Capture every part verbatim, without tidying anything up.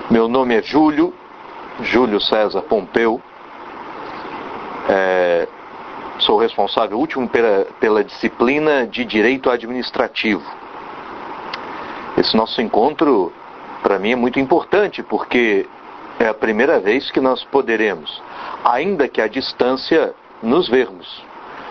Meu nome é Júlio, Júlio César Pompeu. É, sou responsável último pela, pela disciplina de Direito Administrativo. Esse nosso encontro, para mim, é muito importante, porque é a primeira vez que nós poderemos, ainda que à distância, nos vermos.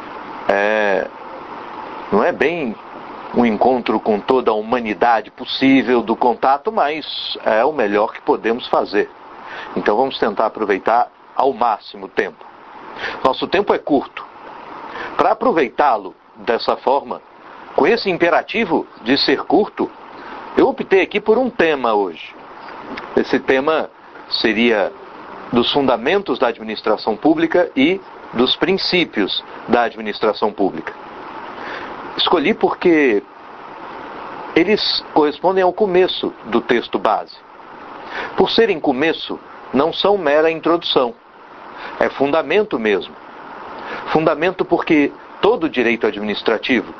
É, não é bem um encontro com toda a humanidade possível do contato, mas é o melhor que podemos fazer. Então vamos tentar aproveitar ao máximo o tempo. Nosso tempo é curto. Para aproveitá-lo dessa forma, com esse imperativo de ser curto, eu optei aqui por um tema hoje. Esse tema seria dos fundamentos da administração pública e dos princípios da administração pública. Escolhi porque eles correspondem ao começo do texto base. Por serem começo, não são mera introdução. É fundamento mesmo. Fundamento porque todo direito administrativo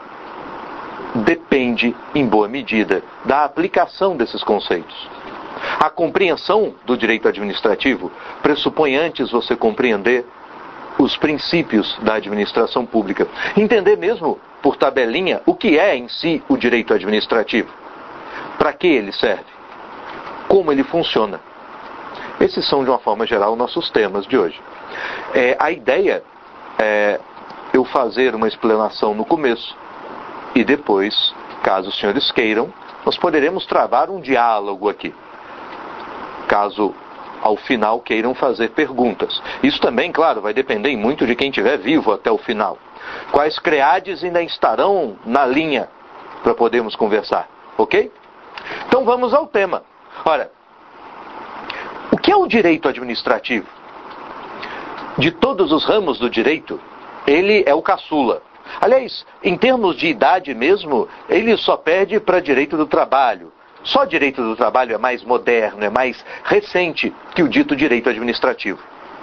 depende, em boa medida, da aplicação desses conceitos. A compreensão do direito administrativo pressupõe antes você compreender os princípios da administração pública. Entender mesmo, por tabelinha, o que é em si o direito administrativo. Para que ele serve. Como ele funciona. Esses são, de uma forma geral, nossos temas de hoje. É, a ideia é eu fazer uma explanação no começo e depois, caso os senhores queiram, nós poderemos travar um diálogo aqui. Caso ao final queiram fazer perguntas. Isso também, claro, vai depender muito de quem estiver vivo até o final. Quais creades ainda estarão na linha para podermos conversar, ok? Então vamos ao tema. Ora, o que é o direito administrativo? De todos os ramos do direito, ele é o caçula. Aliás, em termos de idade mesmo, ele só perde para direito do trabalho. Só direito do trabalho é mais moderno, é mais recente que o dito direito administrativo.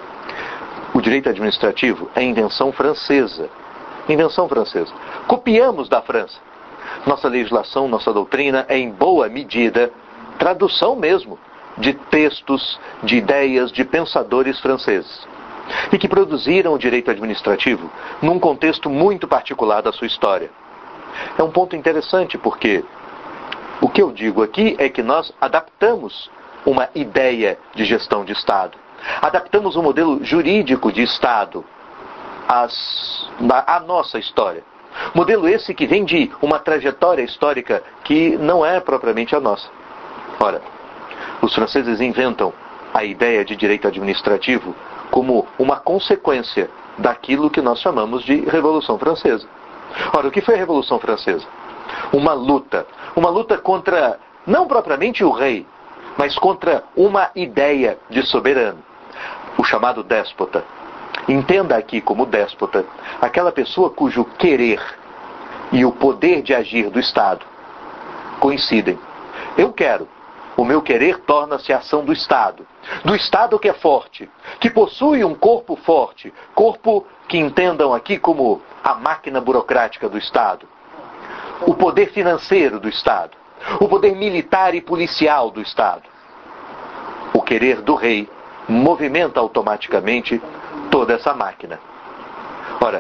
O direito administrativo é invenção francesa. Invenção francesa. Copiamos da França. Nossa legislação, nossa doutrina é em boa medida tradução mesmo de textos, de ideias, de pensadores franceses. E que produziram o direito administrativo num contexto muito particular da sua história. É um ponto interessante porque o que eu digo aqui é que nós adaptamos uma ideia de gestão de Estado. Adaptamos um modelo jurídico de Estado às, à nossa história. Modelo esse que vem de uma trajetória histórica que não é propriamente a nossa. Ora, os franceses inventam a ideia de direito administrativo como uma consequência daquilo que nós chamamos de Revolução Francesa. Ora, o que foi a Revolução Francesa? Uma luta. Uma luta contra, não propriamente o rei, mas contra uma ideia de soberano. O chamado déspota. Entenda aqui como déspota aquela pessoa cujo querer e o poder de agir do Estado coincidem. Eu quero. O meu querer torna-se ação do Estado. Do Estado que é forte, que possui um corpo forte, corpo que entendam aqui como a máquina burocrática do Estado. O poder financeiro do Estado. O poder militar e policial do Estado. O querer do rei movimenta automaticamente toda essa máquina. Ora,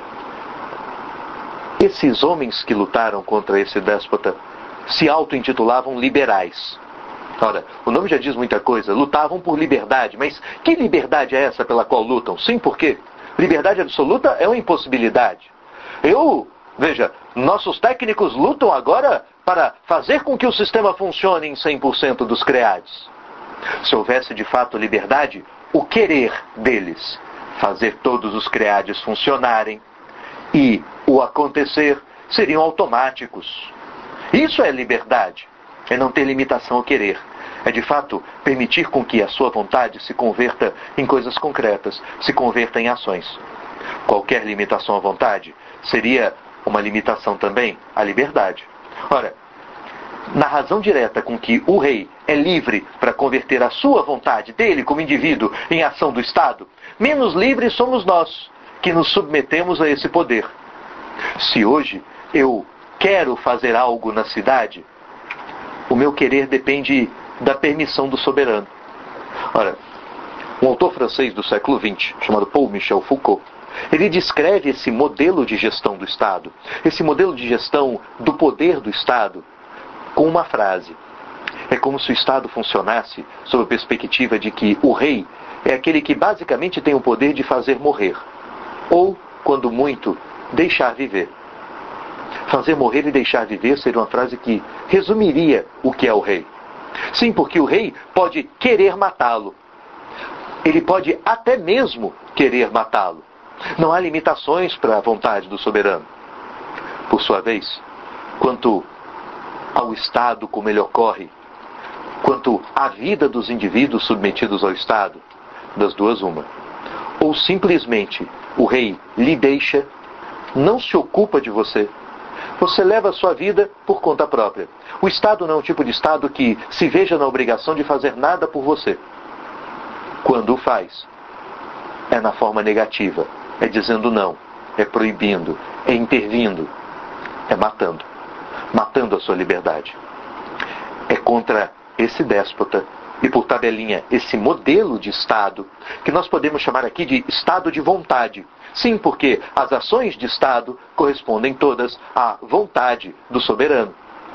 esses homens que lutaram contra esse déspota se auto-intitulavam liberais. Ora, o nome já diz muita coisa. Lutavam por liberdade. Mas que liberdade é essa pela qual lutam? Sim, por quê? Liberdade absoluta é uma impossibilidade. Eu, veja, nossos técnicos lutam agora para fazer com que o sistema funcione em cem por cento dos creades. Se houvesse de fato liberdade, o querer deles, fazer todos os creades funcionarem, e o acontecer seriam automáticos. Isso é liberdade. É não ter limitação ao querer. É de fato permitir com que a sua vontade se converta em coisas concretas, se converta em ações. Qualquer limitação à vontade seria uma limitação também à liberdade. Ora, na razão direta com que o rei é livre para converter a sua vontade dele como indivíduo em ação do Estado, menos livres somos nós, que nos submetemos a esse poder. Se hoje eu quero fazer algo na cidade, o meu querer depende da permissão do soberano. Ora, um autor francês do século vinte, chamado Paul Michel Foucault, ele descreve esse modelo de gestão do Estado, esse modelo de gestão do poder do Estado, com uma frase. É como se o Estado funcionasse sob a perspectiva de que o rei é aquele que basicamente tem o poder de fazer morrer, ou, quando muito, deixar viver. Fazer morrer e deixar viver seria uma frase que resumiria o que é o rei. Sim, porque o rei pode querer matá-lo. Ele pode até mesmo querer matá-lo. Não há limitações para a vontade do soberano. Por sua vez, quanto ao Estado como ele ocorre, quanto à vida dos indivíduos submetidos ao Estado, das duas uma. Ou simplesmente o rei lhe deixa, não se ocupa de você, você leva a sua vida por conta própria. O Estado não é um tipo de Estado que se veja na obrigação de fazer nada por você. Quando o faz, é na forma negativa, é dizendo não, é proibindo, é intervindo, é matando, matando a sua liberdade. É contra esse déspota e, por tabelinha, esse modelo de Estado, que nós podemos chamar aqui de Estado de vontade. Sim, porque as ações de Estado correspondem todas à vontade do soberano.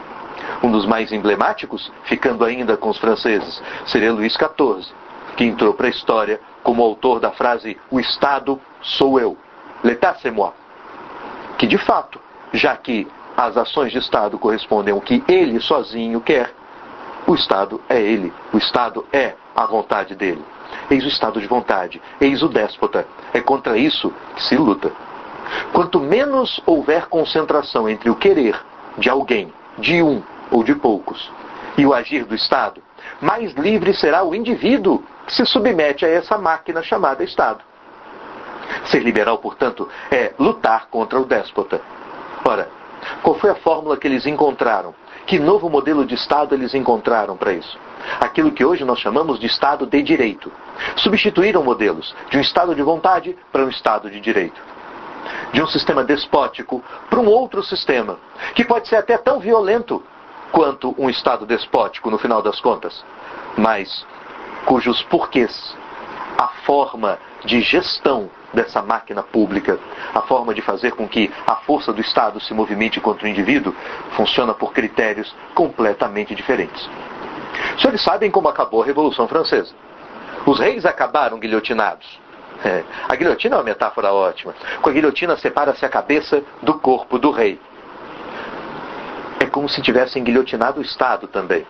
Um dos mais emblemáticos, ficando ainda com os franceses, seria Luís quatorze, que entrou para a história como autor da frase "O Estado sou eu", "L'État c'est moi", que de fato, já que as ações de Estado correspondem ao que ele sozinho quer, o Estado é ele, o Estado é a vontade dele. Eis o Estado de vontade, eis o déspota. É contra isso que se luta. Quanto menos houver concentração entre o querer de alguém, de um ou de poucos, e o agir do Estado, mais livre será o indivíduo que se submete a essa máquina chamada Estado. Ser liberal, portanto, é lutar contra o déspota. Ora, qual foi a fórmula que eles encontraram? Que novo modelo de Estado eles encontraram para isso? Aquilo que hoje nós chamamos de Estado de Direito. Substituíram modelos de um Estado de vontade para um Estado de direito. De um sistema despótico para um outro sistema, que pode ser até tão violento quanto um Estado despótico no final das contas, mas cujos porquês, a forma de gestão dessa máquina pública, a forma de fazer com que a força do Estado se movimente contra o indivíduo, funciona por critérios completamente diferentes. Os senhores sabem como acabou a Revolução Francesa. Os reis acabaram guilhotinados. É, a guilhotina é uma metáfora ótima. Com a guilhotina separa-se a cabeça do corpo do rei. É como se tivessem guilhotinado o Estado também.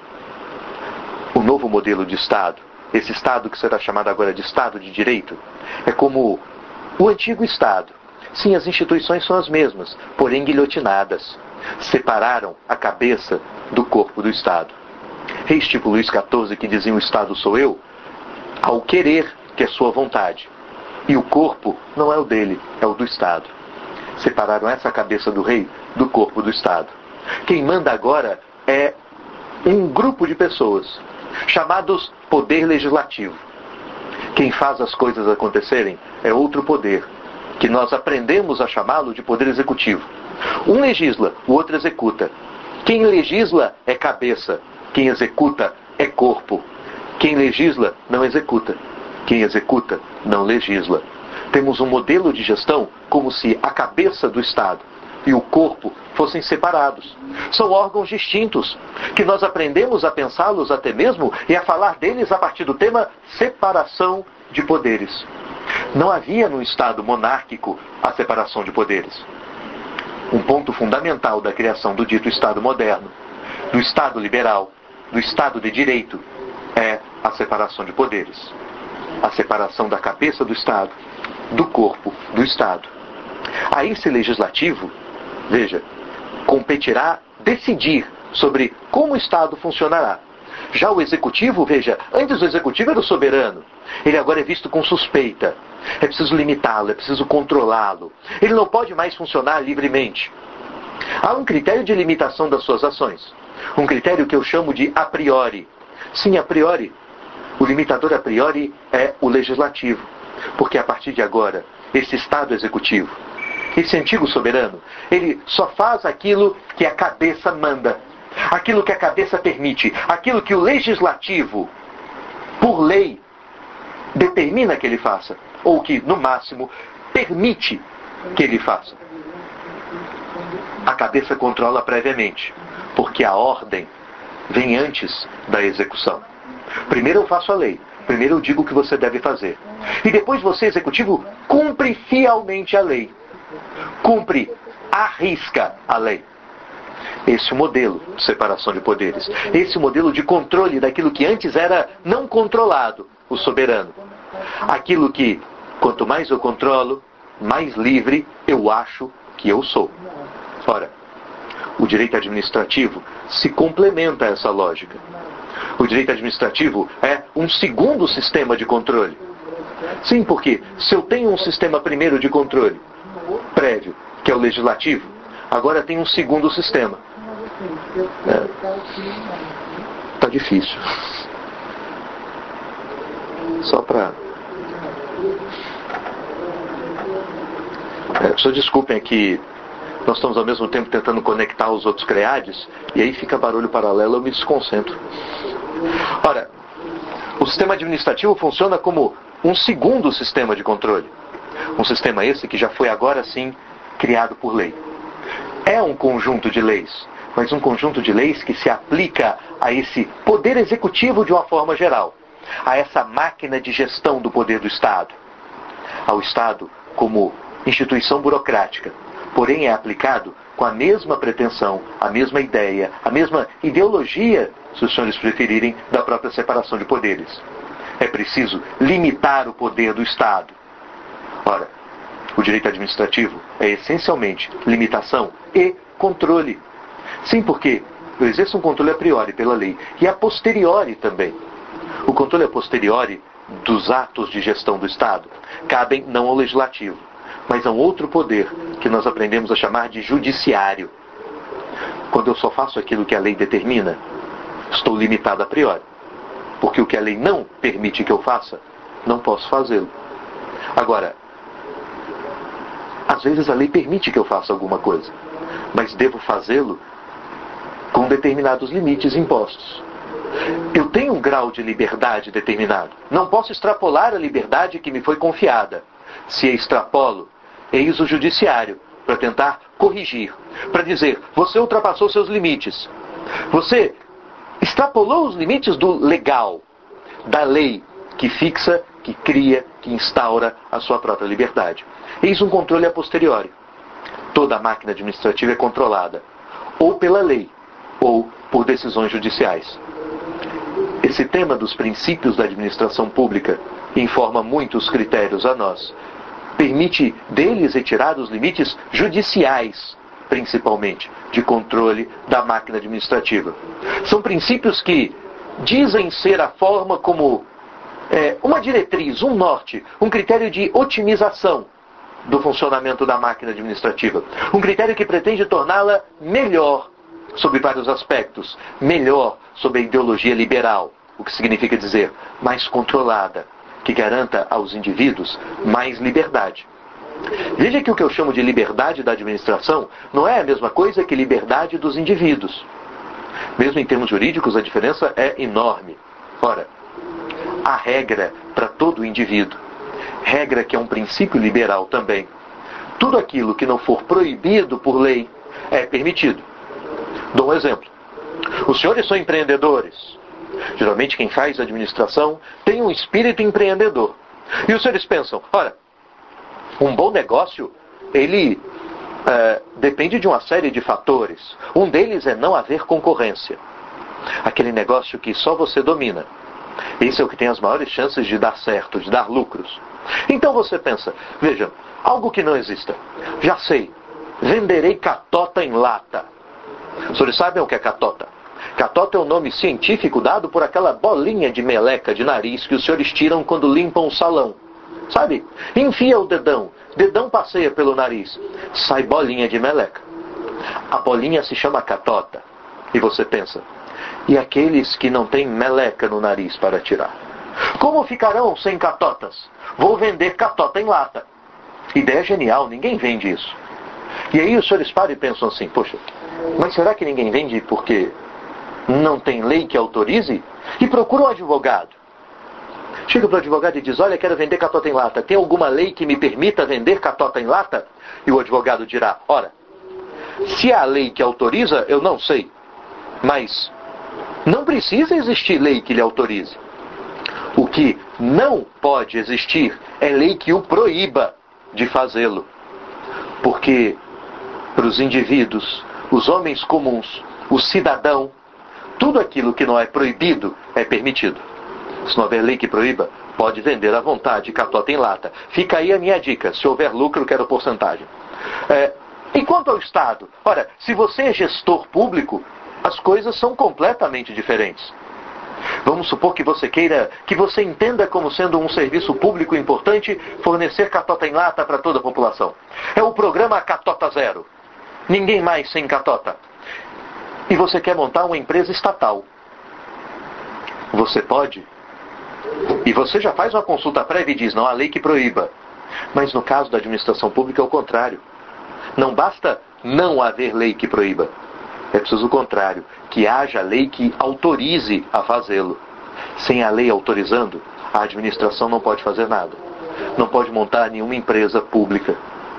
O novo modelo de Estado, esse Estado que será chamado agora de Estado de Direito, é como o antigo Estado. Sim, as instituições são as mesmas, porém guilhotinadas. Separaram a cabeça do corpo do Estado. Reis tipo Luís quatorze, que diziam: "O Estado sou eu", ao querer, que é sua vontade. E o corpo não é o dele, é o do Estado. Separaram essa cabeça do rei do corpo do Estado. Quem manda agora é um grupo de pessoas, chamados poder legislativo. Quem faz as coisas acontecerem é outro poder, que nós aprendemos a chamá-lo de poder executivo. Um legisla, o outro executa. Quem legisla é cabeça, quem executa é corpo. Quem legisla não executa, quem executa não legisla. Temos um modelo de gestão como se a cabeça do Estado e o corpo fossem separados. São órgãos distintos, que nós aprendemos a pensá-los até mesmo e a falar deles a partir do tema separação de poderes. Não havia no Estado monárquico a separação de poderes. Um ponto fundamental da criação do dito Estado moderno, do Estado liberal, do Estado de Direito, é a separação de poderes. A separação da cabeça do Estado, do corpo do Estado. A esse legislativo, veja, competirá decidir sobre como o Estado funcionará. Já o executivo, veja, antes o executivo era o soberano. Ele agora é visto com suspeita. É preciso limitá-lo, é preciso controlá-lo. Ele não pode mais funcionar livremente. Há um critério de limitação das suas ações. Um critério que eu chamo de a priori. Sim, a priori. O limitador a priori é o legislativo. Porque a partir de agora, esse Estado executivo, esse antigo soberano, ele só faz aquilo que a cabeça manda. aquilo que a cabeça permite, aquilo que o legislativo, por lei, determina que ele faça, ou que, no máximo, permite que ele faça. A cabeça controla previamente, porque a ordem vem antes da execução. Primeiro eu faço a lei, primeiro eu digo o que você deve fazer. E depois você, executivo, cumpre fielmente a lei. Cumpre à risca a lei. Esse é o modelo de separação de poderes. Esse é o modelo de controle daquilo que antes era não controlado, o soberano. Aquilo que, quanto mais eu controlo, mais livre eu acho que eu sou. Ora, o direito administrativo se complementa a essa lógica. O direito administrativo é um segundo sistema de controle. Sim, porque se eu tenho um sistema primeiro de controle, prévio, que é o legislativo, agora tem um segundo sistema. É, tá difícil. Só para... É, só desculpem aqui, nós estamos ao mesmo tempo tentando conectar os outros creades, e aí fica barulho paralelo, eu me desconcentro. Ora, o sistema administrativo funciona como um segundo sistema de controle. Um sistema esse que já foi agora sim criado por lei. É um conjunto de leis, mas um conjunto de leis que se aplica a esse poder executivo de uma forma geral, a essa máquina de gestão do poder do Estado, ao Estado como instituição burocrática, porém é aplicado com a mesma pretensão, a mesma ideia, a mesma ideologia, se os senhores preferirem, da própria separação de poderes. É preciso limitar o poder do Estado. Ora, o direito administrativo é essencialmente limitação e controle. Sim, porque eu exerço um controle a priori pela lei e a posteriori também. O controle a posteriori dos atos de gestão do Estado cabem não ao legislativo, mas a um outro poder que nós aprendemos a chamar de judiciário. Quando eu só faço aquilo que a lei determina, estou limitado a priori. Porque o que a lei não permite que eu faça, não posso fazê-lo. Agora, às vezes a lei permite que eu faça alguma coisa, mas devo fazê-lo com determinados limites impostos. Eu tenho um grau de liberdade determinado. Não posso extrapolar a liberdade que me foi confiada. Se extrapolo, eis o judiciário para tentar corrigir, para dizer, você ultrapassou seus limites. Você extrapolou os limites do legal, da lei que fixa, que cria, que instaura a sua própria liberdade. Eis um controle a posteriori. Toda a máquina administrativa é controlada, ou pela lei, ou por decisões judiciais. Esse tema dos princípios da administração pública informa muitos critérios a nós. Permite deles retirar os limites judiciais, principalmente, de controle da máquina administrativa. São princípios que dizem ser a forma como é, uma diretriz, um norte, um critério de otimização do funcionamento da máquina administrativa. Um critério que pretende torná-la melhor sob vários aspectos, melhor sob a ideologia liberal, o que significa dizer mais controlada, que garanta aos indivíduos mais liberdade. Veja que o que eu chamo de liberdade da administração não é a mesma coisa que liberdade dos indivíduos. Mesmo em termos jurídicos, a diferença é enorme. Ora, há regra para todo indivíduo. Regra que é um princípio liberal também. Tudo aquilo que não for proibido por lei é permitido. Dou um exemplo. Os senhores são empreendedores. Geralmente quem faz administração tem um espírito empreendedor. E os senhores pensam, ora, um bom negócio, ele é, depende de uma série de fatores. Um deles é não haver concorrência. Aquele negócio que só você domina. Esse é o que tem as maiores chances de dar certo, de dar lucros. Então você pensa, veja, algo que não exista. Já sei, venderei catota em lata. Os senhores sabem o que é catota? Catota é o nome científico dado por aquela bolinha de meleca de nariz que os senhores tiram quando limpam o salão. Sabe? Enfia o dedão, dedão passeia pelo nariz, sai bolinha de meleca. A bolinha se chama catota. E você pensa, e aqueles que não têm meleca no nariz para tirar? Como ficarão sem catotas? Vou vender catota em lata. Ideia genial, ninguém vende isso. E aí os senhores param e pensam assim, poxa, mas será que ninguém vende porque não tem lei que autorize? E procura um advogado. Chega para o advogado e diz, olha, quero vender catota em lata. Tem alguma lei que me permita vender catota em lata? E o advogado dirá, ora, se há lei que autoriza, eu não sei. Mas não precisa existir lei que lhe autorize. O que não pode existir é lei que o proíba de fazê-lo. Porque para os indivíduos, os homens comuns, o cidadão, tudo aquilo que não é proibido é permitido. Se não houver lei que proíba, pode vender à vontade catota em lata. Fica aí a minha dica. Se houver lucro, quero porcentagem. É, e quanto ao Estado? Ora, se você é gestor público, as coisas são completamente diferentes. Vamos supor que você queira, que você entenda como sendo um serviço público importante fornecer catota em lata para toda a população. É o programa Catota Zero. Ninguém mais sem catota. E você quer montar uma empresa estatal. Você pode. E você já faz uma consulta prévia e diz, não há lei que proíba. Mas no caso da administração pública é o contrário. Não basta não haver lei que proíba. É preciso o contrário, que haja lei que autorize a fazê-lo. Sem a lei autorizando, a administração não pode fazer nada. Não pode montar nenhuma empresa pública.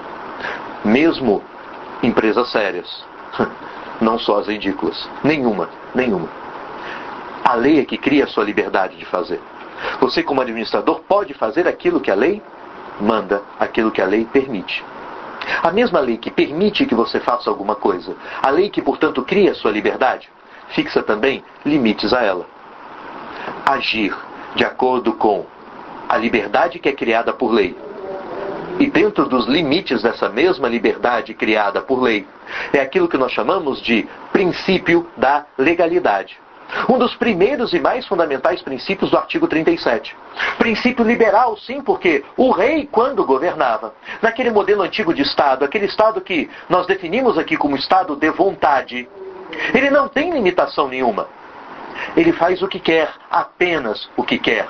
Mesmo empresas sérias. Não só as ridículas. Nenhuma, nenhuma. A lei é que cria a sua liberdade de fazer. Você, como administrador, pode fazer aquilo que a lei manda, aquilo que a lei permite. A mesma lei que permite que você faça alguma coisa, a lei que, portanto, cria a sua liberdade, fixa também limites a ela. Agir de acordo com a liberdade que é criada por lei, e dentro dos limites dessa mesma liberdade criada por lei, é aquilo que nós chamamos de princípio da legalidade. Um dos primeiros e mais fundamentais princípios do artigo trinta e sete. Princípio liberal, sim, porque o rei, quando governava, naquele modelo antigo de Estado, aquele Estado que nós definimos aqui como Estado de vontade, ele não tem limitação nenhuma. Ele faz o que quer, apenas o que quer.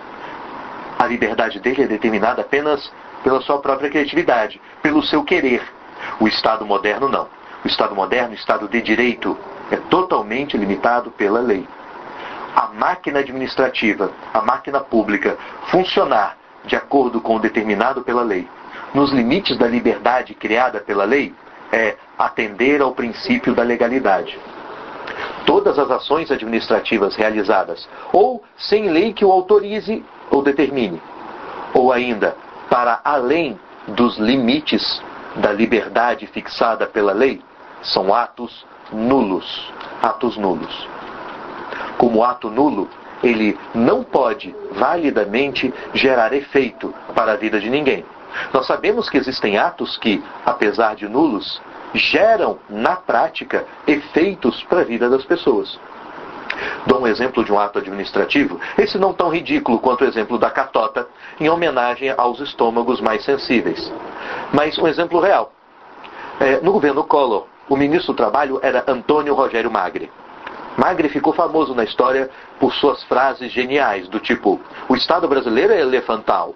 A liberdade dele é determinada apenas pela sua própria criatividade, pelo seu querer. O Estado moderno não. O Estado moderno, o Estado de direito, é totalmente limitado pela lei. A máquina administrativa, a máquina pública, funcionar de acordo com o determinado pela lei, nos limites da liberdade criada pela lei, é atender ao princípio da legalidade. Todas as ações administrativas realizadas, ou sem lei que o autorize ou determine, ou ainda para além dos limites da liberdade fixada pela lei, são atos nulos. Atos nulos. Como ato nulo, ele não pode validamente gerar efeito para a vida de ninguém. Nós sabemos que existem atos que, apesar de nulos, geram, na prática, efeitos para a vida das pessoas. Dou um exemplo de um ato administrativo, esse não tão ridículo quanto o exemplo da catota, em homenagem aos estômagos mais sensíveis. Mas um exemplo real. É, no governo Collor, o ministro do Trabalho era Antônio Rogério Magri. Magri ficou famoso na história por suas frases geniais, do tipo, o Estado brasileiro é elefantal,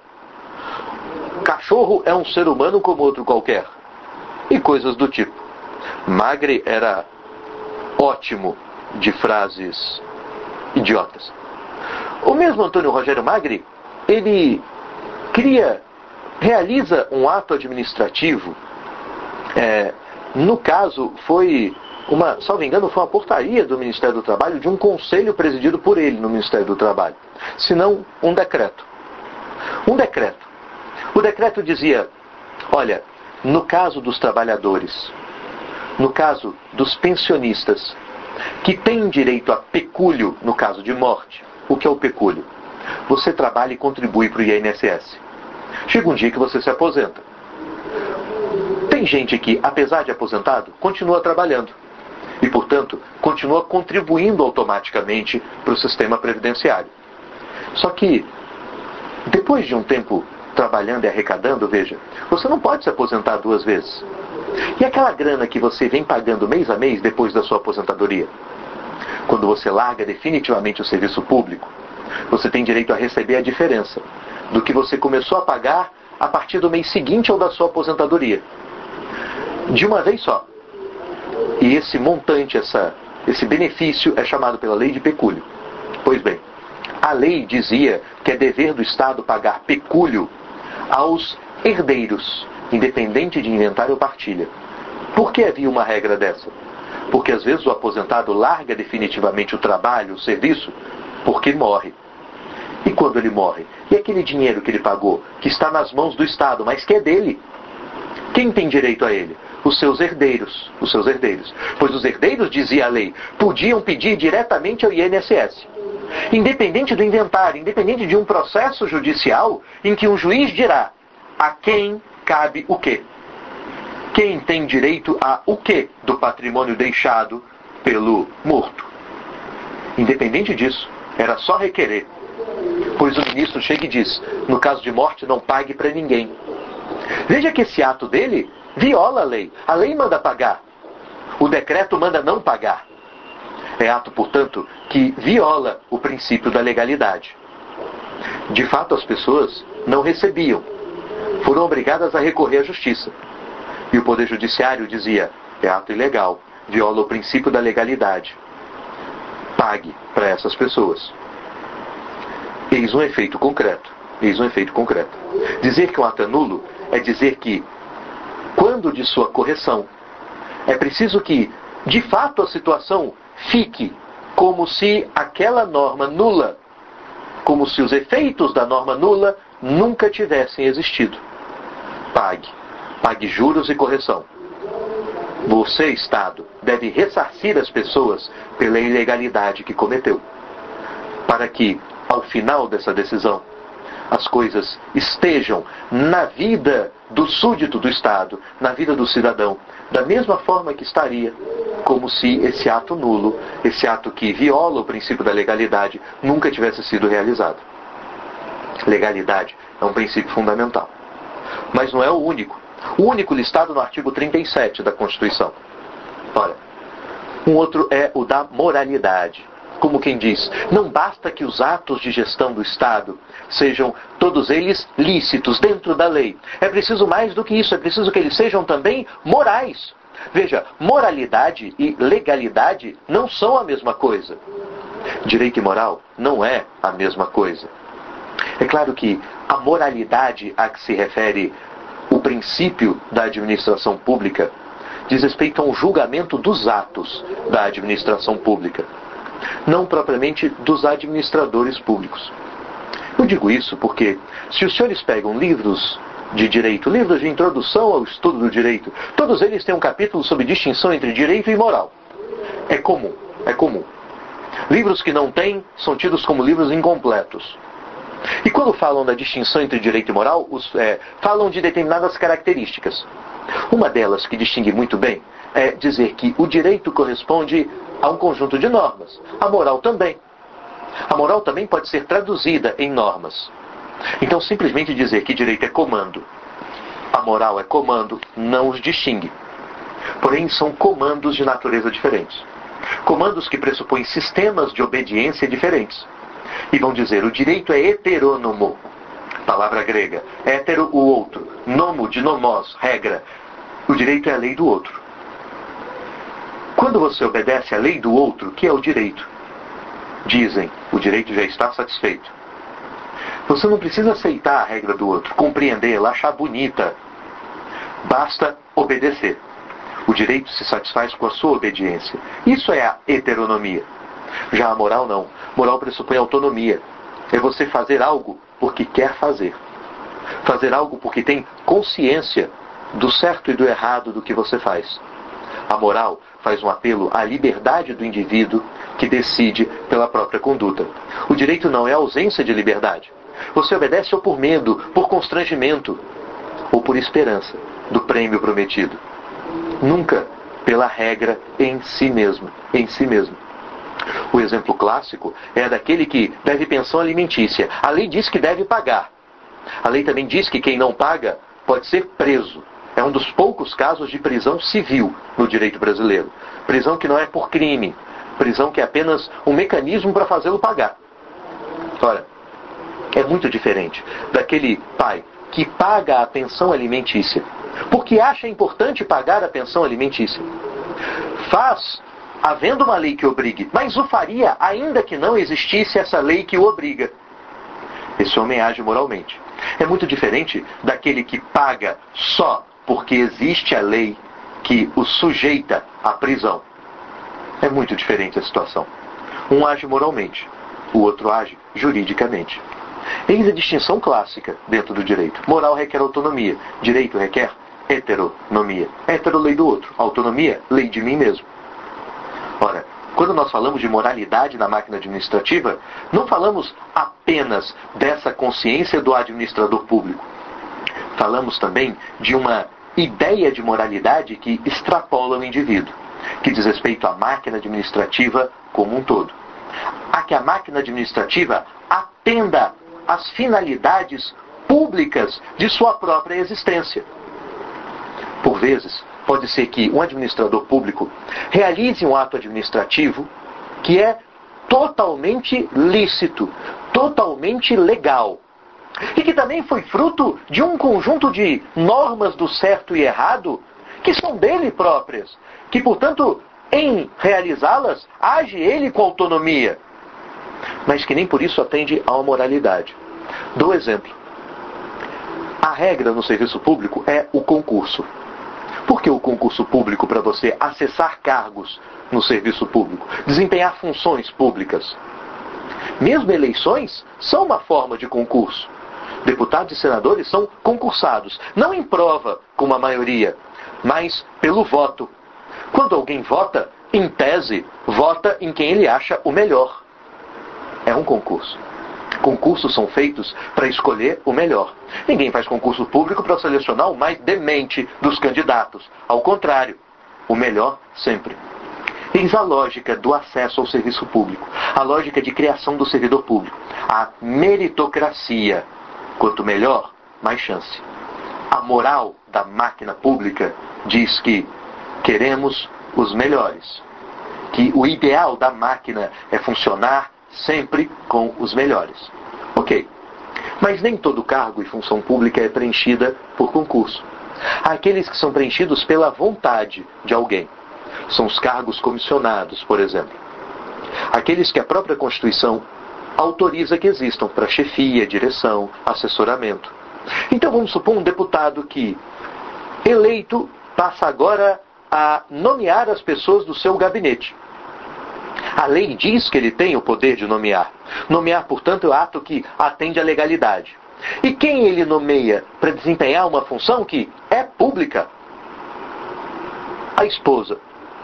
cachorro é um ser humano como outro qualquer, e coisas do tipo. Magri era ótimo de frases idiotas. O mesmo Antônio Rogério Magri, ele cria, realiza um ato administrativo, é, no caso foi uma, salvo engano, foi uma portaria do Ministério do Trabalho, de um conselho presidido por ele no Ministério do Trabalho, se não um decreto. Um decreto. O decreto dizia, olha, no caso dos trabalhadores, no caso dos pensionistas, que têm direito a pecúlio no caso de morte. O que é o pecúlio? Você trabalha e contribui para o I N S S. Chega um dia que você se aposenta. Tem gente que, apesar de aposentado, continua trabalhando. E, portanto, continua contribuindo automaticamente para o sistema previdenciário. Só que, depois de um tempo trabalhando e arrecadando, veja, você não pode se aposentar duas vezes. E aquela grana que você vem pagando mês a mês depois da sua aposentadoria? Quando você larga definitivamente o serviço público, você tem direito a receber a diferença do que você começou a pagar a partir do mês seguinte ao da sua aposentadoria. de uma vez só. E esse montante, essa, esse benefício é chamado pela lei de pecúlio. Pois bem, a lei dizia que é dever do Estado pagar pecúlio aos herdeiros, independente de inventário ou partilha. Por que havia uma regra dessa? Porque às vezes o aposentado larga definitivamente o trabalho, o serviço, porque morre. E quando ele morre? E aquele dinheiro que ele pagou, que está nas mãos do Estado, mas que é dele? Quem tem direito a ele? Os seus herdeiros. Os seus herdeiros. Pois os herdeiros, dizia a lei, podiam pedir diretamente ao I N S S. Independente do inventário, independente de um processo judicial em que um juiz dirá a quem cabe o quê. Quem tem direito a o quê do patrimônio deixado pelo morto. Independente disso, era só requerer. Pois o ministro chega e diz, no caso de morte não pague para ninguém. Veja que esse ato dele viola a lei. A lei manda pagar. O decreto manda não pagar. É ato, portanto, que viola o princípio da legalidade. De fato, as pessoas não recebiam. Foram obrigadas a recorrer à justiça. E o Poder Judiciário dizia, é ato ilegal, viola o princípio da legalidade. Pague para essas pessoas. Eis um efeito concreto. Eis um efeito concreto. Dizer que um ato é nulo é dizer que, quando de sua correção, é preciso que, de fato, a situação fique como se aquela norma nula, como se os efeitos da norma nula nunca tivessem existido. Pague. Pague juros e correção. Você, Estado, deve ressarcir as pessoas pela ilegalidade que cometeu. Para que, ao final dessa decisão, as coisas estejam na vida do súdito do Estado, na vida do cidadão, da mesma forma que estaria, como se esse ato nulo, esse ato que viola o princípio da legalidade, nunca tivesse sido realizado. Legalidade é um princípio fundamental. Mas não é o único. O único listado no artigo trinta e sete da Constituição. Olha, um outro é o da moralidade. Como quem diz, não basta que os atos de gestão do Estado sejam todos eles lícitos dentro da lei. É preciso mais do que isso, é preciso que eles sejam também morais. Veja, moralidade e legalidade não são a mesma coisa. Direito e moral não é a mesma coisa. É claro que a moralidade a que se refere o princípio da administração pública diz respeito a um julgamento dos atos da administração pública, não propriamente dos administradores públicos. Eu digo isso porque, se os senhores pegam livros de direito, livros de introdução ao estudo do direito, todos eles têm um capítulo sobre distinção entre direito e moral. É comum, é comum. Livros que não têm são tidos como livros incompletos. E quando falam da distinção entre direito e moral, os, é, falam de determinadas características. Uma delas, que distingue muito bem, é dizer que o direito corresponde a um conjunto de normas. A moral também. A moral também pode ser traduzida em normas. Então, simplesmente dizer que direito é comando, a moral é comando, não os distingue. Porém, são comandos de natureza diferentes. Comandos que pressupõem sistemas de obediência diferentes. E vão dizer, o direito é heterônomo, palavra grega. Hétero, o outro. Nomo, de nomos, regra. O direito é a lei do outro. Quando você obedece à lei do outro, que é o direito, dizem, o direito já está satisfeito. Você não precisa aceitar a regra do outro, compreendê-la, achar bonita. Basta obedecer. O direito se satisfaz com a sua obediência. Isso é a heteronomia. Já a moral não. Moral pressupõe autonomia. É você fazer algo porque quer fazer. Fazer algo porque tem consciência do certo e do errado do que você faz. A moral faz um apelo à liberdade do indivíduo que decide pela própria conduta. O direito não, é a ausência de liberdade. Você obedece ou por medo, por constrangimento, ou por esperança do prêmio prometido. Nunca pela regra em si mesmo, em si mesmo. O exemplo clássico é daquele que deve pensão alimentícia. A lei diz que deve pagar. A lei também diz que quem não paga pode ser preso. É um dos poucos casos de prisão civil no direito brasileiro. Prisão que não é por crime. Prisão que é apenas um mecanismo para fazê-lo pagar. Ora, é muito diferente daquele pai que paga a pensão alimentícia, porque acha importante pagar a pensão alimentícia, faz havendo uma lei que obrigue, mas o faria ainda que não existisse essa lei que o obriga. Esse homem age moralmente. É muito diferente daquele que paga só porque existe a lei que o sujeita à prisão. É muito diferente a situação. Um age moralmente, o outro age juridicamente. Eis a distinção clássica dentro do direito. Moral requer autonomia, direito requer heteronomia. Hetero, lei do outro. Autonomia, lei de mim mesmo. Ora, quando nós falamos de moralidade na máquina administrativa, não falamos apenas dessa consciência do administrador público. Falamos também de uma ideia de moralidade que extrapola o indivíduo, que diz respeito à máquina administrativa como um todo. A que a máquina administrativa atenda às finalidades públicas de sua própria existência. Por vezes, pode ser que um administrador público realize um ato administrativo que é totalmente lícito, totalmente legal, e que também foi fruto de um conjunto de normas do certo e errado que são dele próprias, que, portanto, em realizá-las, age ele com autonomia, mas que nem por isso atende a uma moralidade. Dou exemplo. A regra no serviço público é o concurso. Por que o concurso público para você acessar cargos no serviço público, desempenhar funções públicas? Mesmo eleições são uma forma de concurso. Deputados e senadores são concursados, não em prova com uma maioria, mas pelo voto. Quando alguém vota, em tese, vota em quem ele acha o melhor. É um concurso. Concursos são feitos para escolher o melhor. Ninguém faz concurso público para selecionar o mais demente dos candidatos. Ao contrário, o melhor sempre. Eis a lógica do acesso ao serviço público. A lógica de criação do servidor público. A meritocracia. Quanto melhor, mais chance. A moral da máquina pública diz que queremos os melhores. Que o ideal da máquina é funcionar sempre com os melhores. Ok. Mas nem todo cargo e função pública é preenchida por concurso. Há aqueles que são preenchidos pela vontade de alguém. São os cargos comissionados, por exemplo. Aqueles que a própria Constituição autoriza que existam para chefia, direção, assessoramento. Então vamos supor um deputado que, eleito, passa agora a nomear as pessoas do seu gabinete. A lei diz que ele tem o poder de nomear. Nomear, portanto, é o ato que atende à legalidade. E quem ele nomeia para desempenhar uma função que é pública? A esposa.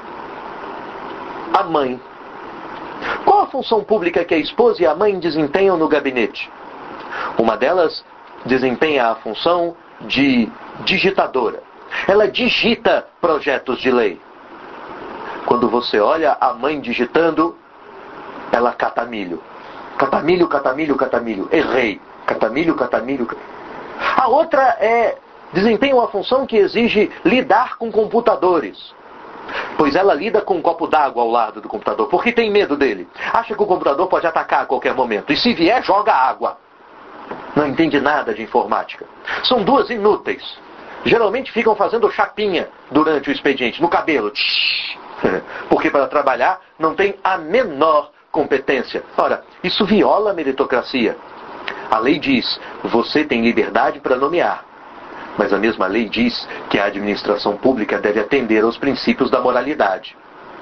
A mãe. Qual a função pública que a esposa e a mãe desempenham no gabinete? Uma delas desempenha a função de digitadora. Ela digita projetos de lei. Quando você olha a mãe digitando, ela cata milho. Cata milho, cata milho, cata milho. Errei. Cata milho, cata milho. A outra é, desempenha uma função que exige lidar com computadores. Pois ela lida com um copo d'água ao lado do computador, porque tem medo dele. Acha que o computador pode atacar a qualquer momento. E se vier, joga água. Não entende nada de informática. São duas inúteis. Geralmente ficam fazendo chapinha durante o expediente, no cabelo. Porque para trabalhar não tem a menor competência. Ora, isso viola a meritocracia. A lei diz, você tem liberdade para nomear. Mas a mesma lei diz que a administração pública deve atender aos princípios da moralidade.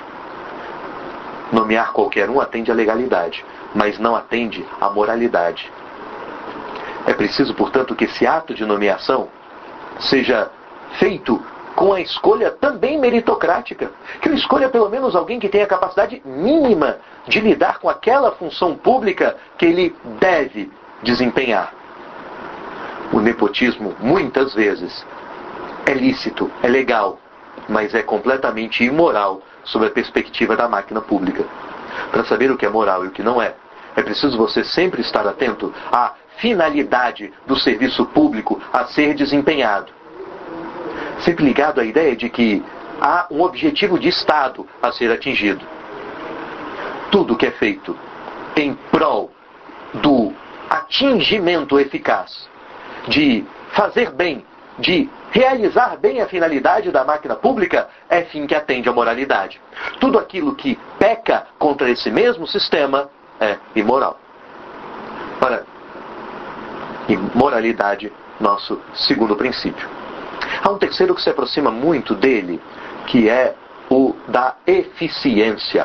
Nomear qualquer um atende à legalidade, mas não atende à moralidade. É preciso, portanto, que esse ato de nomeação seja feito com a escolha também meritocrática. Que eu escolha pelo menos alguém que tenha a capacidade mínima de lidar com aquela função pública que ele deve desempenhar. O nepotismo, muitas vezes, é lícito, é legal, mas é completamente imoral sob a perspectiva da máquina pública. Para saber o que é moral e o que não é, é preciso você sempre estar atento à finalidade do serviço público a ser desempenhado. Sempre ligado à ideia de que há um objetivo de Estado a ser atingido. Tudo que é feito em prol do atingimento eficaz de fazer bem, de realizar bem a finalidade da máquina pública, é fim que atende à moralidade. Tudo aquilo que peca contra esse mesmo sistema é imoral. Ora, imoralidade, nosso segundo princípio. Há um terceiro que se aproxima muito dele, que é o da eficiência.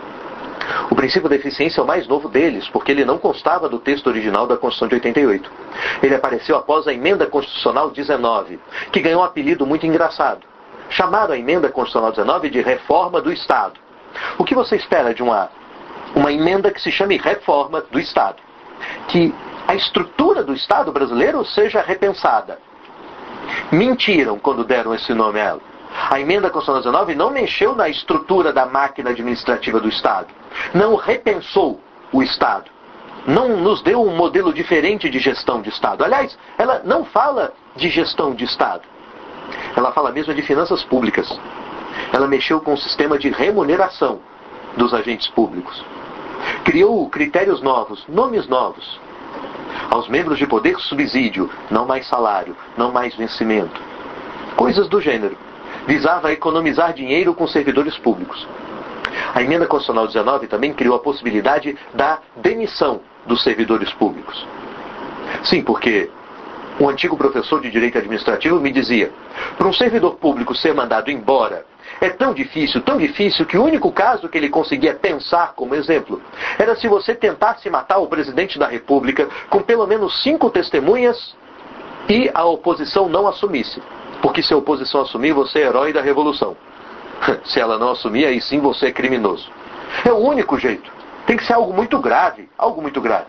O princípio da eficiência é o mais novo deles, porque ele não constava do texto original da Constituição de oitenta e oito. Ele apareceu após a Emenda Constitucional dezenove, que ganhou um apelido muito engraçado. Chamaram a Emenda Constitucional dezenove de Reforma do Estado. O que você espera de uma, uma emenda que se chame Reforma do Estado? Que a estrutura do Estado brasileiro seja repensada. Mentiram quando deram esse nome a ela. A Emenda Constitucional dezenove não mexeu na estrutura da máquina administrativa do Estado. Não repensou o Estado. Não nos deu um modelo diferente de gestão de Estado. Aliás, ela não fala de gestão de Estado. Ela fala mesmo de finanças públicas. Ela mexeu com o sistema de remuneração dos agentes públicos. Criou critérios novos, nomes novos. Aos membros de poder, subsídio, não mais salário, não mais vencimento. Coisas do gênero. Visava economizar dinheiro com servidores públicos. A Emenda Constitucional dezenove também criou a possibilidade da demissão dos servidores públicos. Sim, porque um antigo professor de direito administrativo me dizia: para um servidor público ser mandado embora é tão difícil, tão difícil, que o único caso que ele conseguia pensar como exemplo era se você tentasse matar o presidente da República com pelo menos cinco testemunhas e a oposição não assumisse. Porque se a oposição assumir, você é herói da revolução. Se ela não assumir, aí sim você é criminoso. É o único jeito. Tem que ser algo muito grave, algo muito grave.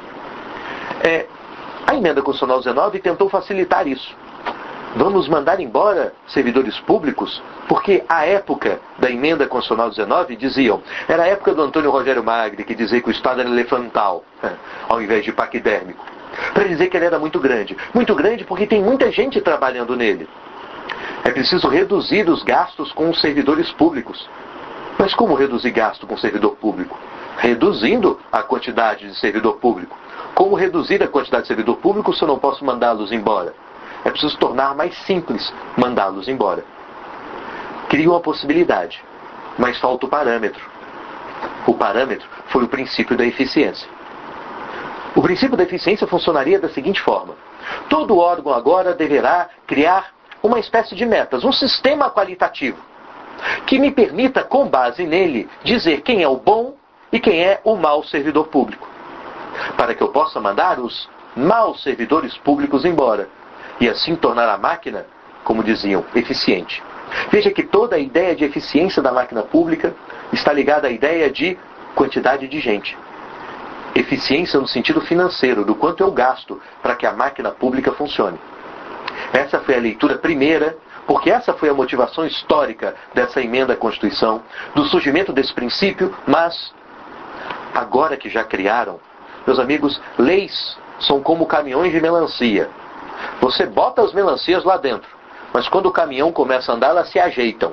É, a Emenda Constitucional dezenove tentou facilitar isso. Vamos mandar embora servidores públicos, porque a época da Emenda Constitucional dezenove diziam, era a época do Antônio Rogério Magri, que dizia que o Estado era elefantal, ao invés de paquidérmico. Para dizer que ele era muito grande. Muito grande porque tem muita gente trabalhando nele. É preciso reduzir os gastos com os servidores públicos. Mas como reduzir gasto com servidor público? Reduzindo a quantidade de servidor público. Como reduzir a quantidade de servidor público se eu não posso mandá-los embora? É preciso tornar mais simples mandá-los embora. Cria uma possibilidade, mas falta o parâmetro. O parâmetro foi o princípio da eficiência. O princípio da eficiência funcionaria da seguinte forma: todo órgão agora deverá criar uma espécie de metas, um sistema qualitativo, que me permita, com base nele, dizer quem é o bom e quem é o mau servidor público, para que eu possa mandar os maus servidores públicos embora, e assim tornar a máquina, como diziam, eficiente. Veja que toda a ideia de eficiência da máquina pública está ligada à ideia de quantidade de gente. Eficiência no sentido financeiro, do quanto eu gasto para que a máquina pública funcione. Essa foi a leitura primeira, porque essa foi a motivação histórica dessa emenda à Constituição, do surgimento desse princípio, mas, agora que já criaram, meus amigos, leis são como caminhões de melancia. Você bota as melancias lá dentro, mas quando o caminhão começa a andar, elas se ajeitam.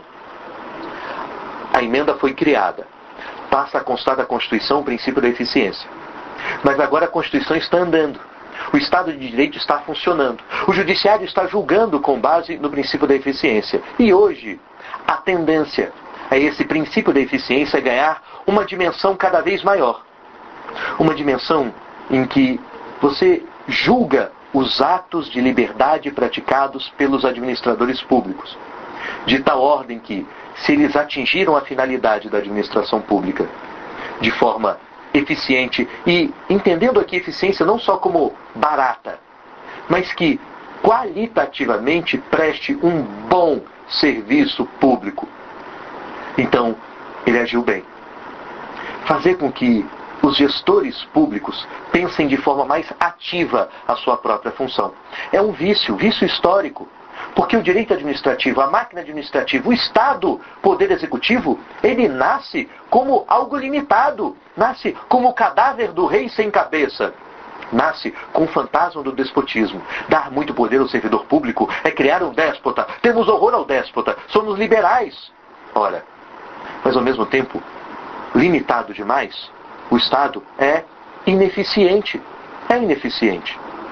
A emenda foi criada. Passa a constar da Constituição o princípio da eficiência. Mas agora a Constituição está andando. O Estado de Direito está funcionando. O Judiciário está julgando com base no princípio da eficiência. E hoje, a tendência é esse princípio da eficiência ganhar uma dimensão cada vez maior. Uma dimensão em que você julga os atos de liberdade praticados pelos administradores públicos, de tal ordem que, se eles atingiram a finalidade da administração pública de forma eficiente, e entendendo aqui eficiência não só como barata, mas que qualitativamente preste um bom serviço público, então ele agiu bem. Fazer com que os gestores públicos pensem de forma mais ativa a sua própria função. É um vício, vício histórico. Porque o direito administrativo, a máquina administrativa, o Estado, poder executivo, ele nasce como algo limitado. Nasce como o cadáver do rei sem cabeça. Nasce com o fantasma do despotismo. Dar muito poder ao servidor público é criar um déspota. Temos horror ao déspota. Somos liberais. Ora, mas ao mesmo tempo, limitado demais, o Estado é ineficiente. É ineficiente.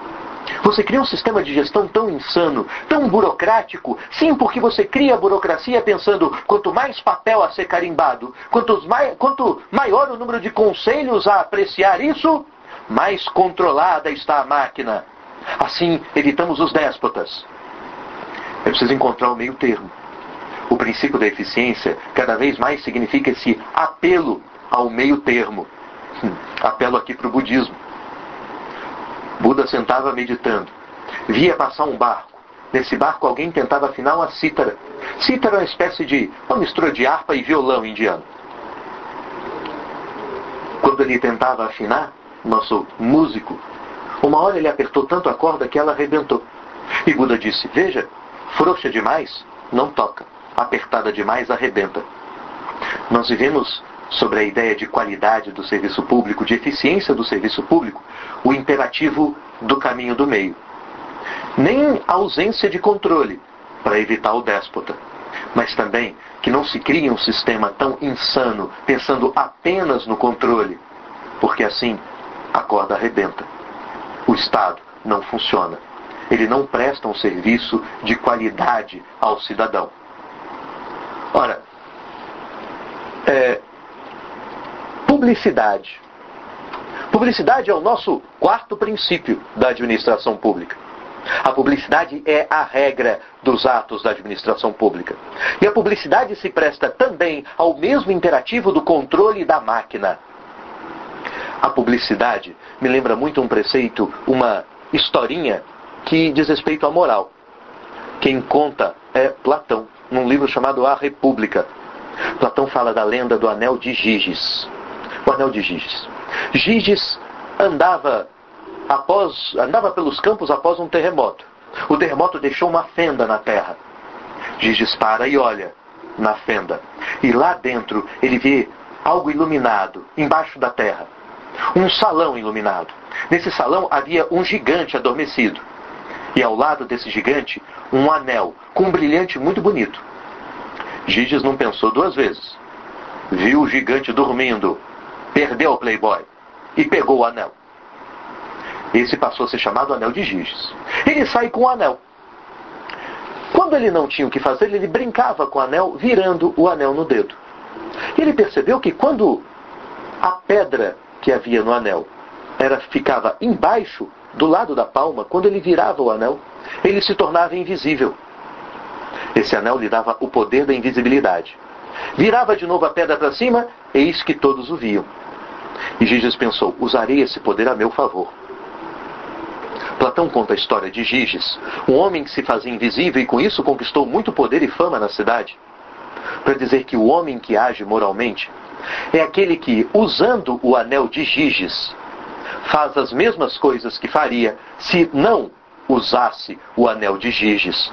Você cria um sistema de gestão tão insano, tão burocrático, sim, porque você cria a burocracia pensando quanto mais papel a ser carimbado, quanto, mai, quanto maior o número de conselhos a apreciar isso, mais controlada está a máquina. Assim, evitamos os déspotas. É preciso encontrar o meio termo. O princípio da eficiência cada vez mais significa esse apelo ao meio termo. Hum, apelo aqui para o budismo. Buda sentava meditando. Via passar um barco. Nesse barco alguém tentava afinar uma cítara. Cítara é uma espécie de uma mistura de harpa e violão indiano. Quando ele tentava afinar, nosso músico, uma hora ele apertou tanto a corda que ela arrebentou. E Buda disse, veja, frouxa demais, não toca. Apertada demais, arrebenta. Nós vivemos sobre a ideia de qualidade do serviço público, de eficiência do serviço público, o imperativo do caminho do meio. Nem a ausência de controle para evitar o déspota, mas também que não se crie um sistema tão insano, pensando apenas no controle, porque assim a corda arrebenta. O Estado não funciona. Ele não presta um serviço de qualidade ao cidadão. Ora, é, publicidade. Publicidade é o nosso quarto princípio da administração pública. A publicidade é a regra dos atos da administração pública. E a publicidade se presta também ao mesmo imperativo do controle da máquina. A publicidade me lembra muito um preceito, uma historinha que diz respeito à moral. Quem conta é Platão, num livro chamado A República. Platão fala da lenda do anel de Giges. O anel de Giges. Giges andava, após, andava pelos campos após um terremoto. O terremoto deixou uma fenda na terra. Giges para e olha na fenda. E lá dentro ele vê algo iluminado, embaixo da terra. Um salão iluminado. Nesse salão havia um gigante adormecido. E ao lado desse gigante, um anel com um brilhante muito bonito. Giges não pensou duas vezes. Viu o gigante dormindo, perdeu o playboy e pegou o anel. Esse passou a ser chamado anel de Giges. Ele sai com o anel. Quando ele não tinha o que fazer, ele brincava com o anel, virando o anel no dedo. Ele percebeu que quando a pedra que havia no anel era, ficava embaixo, do lado da palma, quando ele virava o anel, ele se tornava invisível. Esse anel lhe dava o poder da invisibilidade. Virava de novo a pedra para cima, eis que todos o viam. E Giges pensou, usarei esse poder a meu favor. Platão conta a história de Giges, um homem que se fazia invisível e com isso conquistou muito poder e fama na cidade. Para dizer que o homem que age moralmente é aquele que, usando o anel de Giges, faz as mesmas coisas que faria se não usasse o anel de Giges.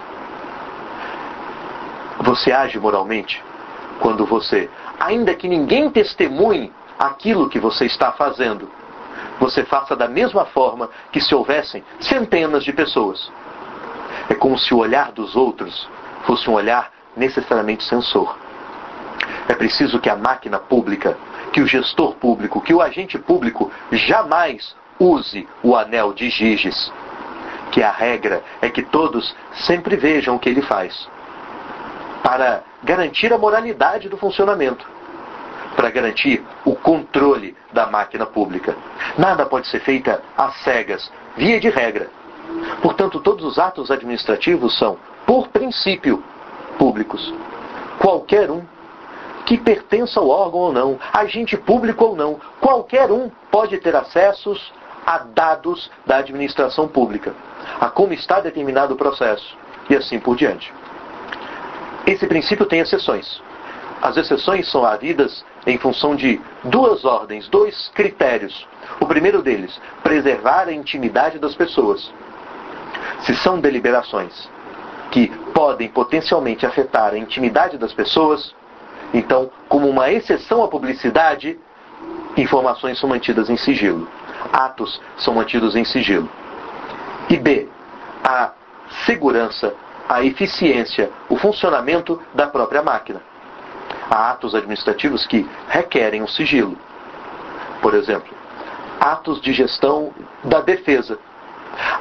Você age moralmente quando você, ainda que ninguém testemunhe aquilo que você está fazendo, você faça da mesma forma que se houvessem centenas de pessoas. É como se o olhar dos outros fosse um olhar necessariamente censor. É preciso que a máquina pública, que o gestor público, que o agente público jamais use o anel de Giges. Que a regra é que todos sempre vejam o que ele faz. Para garantir a moralidade do funcionamento. Para garantir o controle da máquina pública. Nada pode ser feito às cegas, via de regra. Portanto, todos os atos administrativos são, por princípio, públicos. Qualquer um que pertença ao órgão ou não, agente público ou não, qualquer um pode ter acessos a dados da administração pública, a como está determinado o processo, e assim por diante. Esse princípio tem exceções. As exceções são havidas em função de duas ordens, dois critérios. O primeiro deles, preservar a intimidade das pessoas. Se são deliberações que podem potencialmente afetar a intimidade das pessoas, então, como uma exceção à publicidade, informações são mantidas em sigilo. Atos são mantidos em sigilo. E B, a segurança, a eficiência, o funcionamento da própria máquina. Há atos administrativos que requerem um sigilo. Por exemplo, atos de gestão da defesa.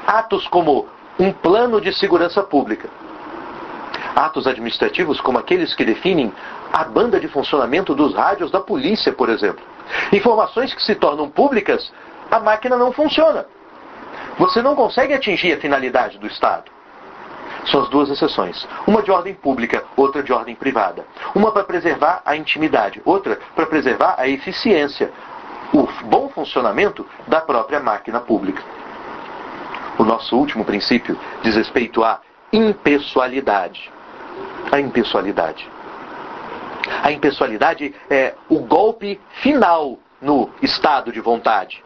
Atos como um plano de segurança pública. Atos administrativos como aqueles que definem a banda de funcionamento dos rádios da polícia, por exemplo. Informações que se tornam públicas, a máquina não funciona. Você não consegue atingir a finalidade do Estado. São as duas exceções. Uma de ordem pública, outra de ordem privada. Uma para preservar a intimidade, outra para preservar a eficiência, o bom funcionamento da própria máquina pública. O nosso último princípio diz respeito à impessoalidade. A impessoalidade. A impessoalidade é o golpe final no estado de vontade.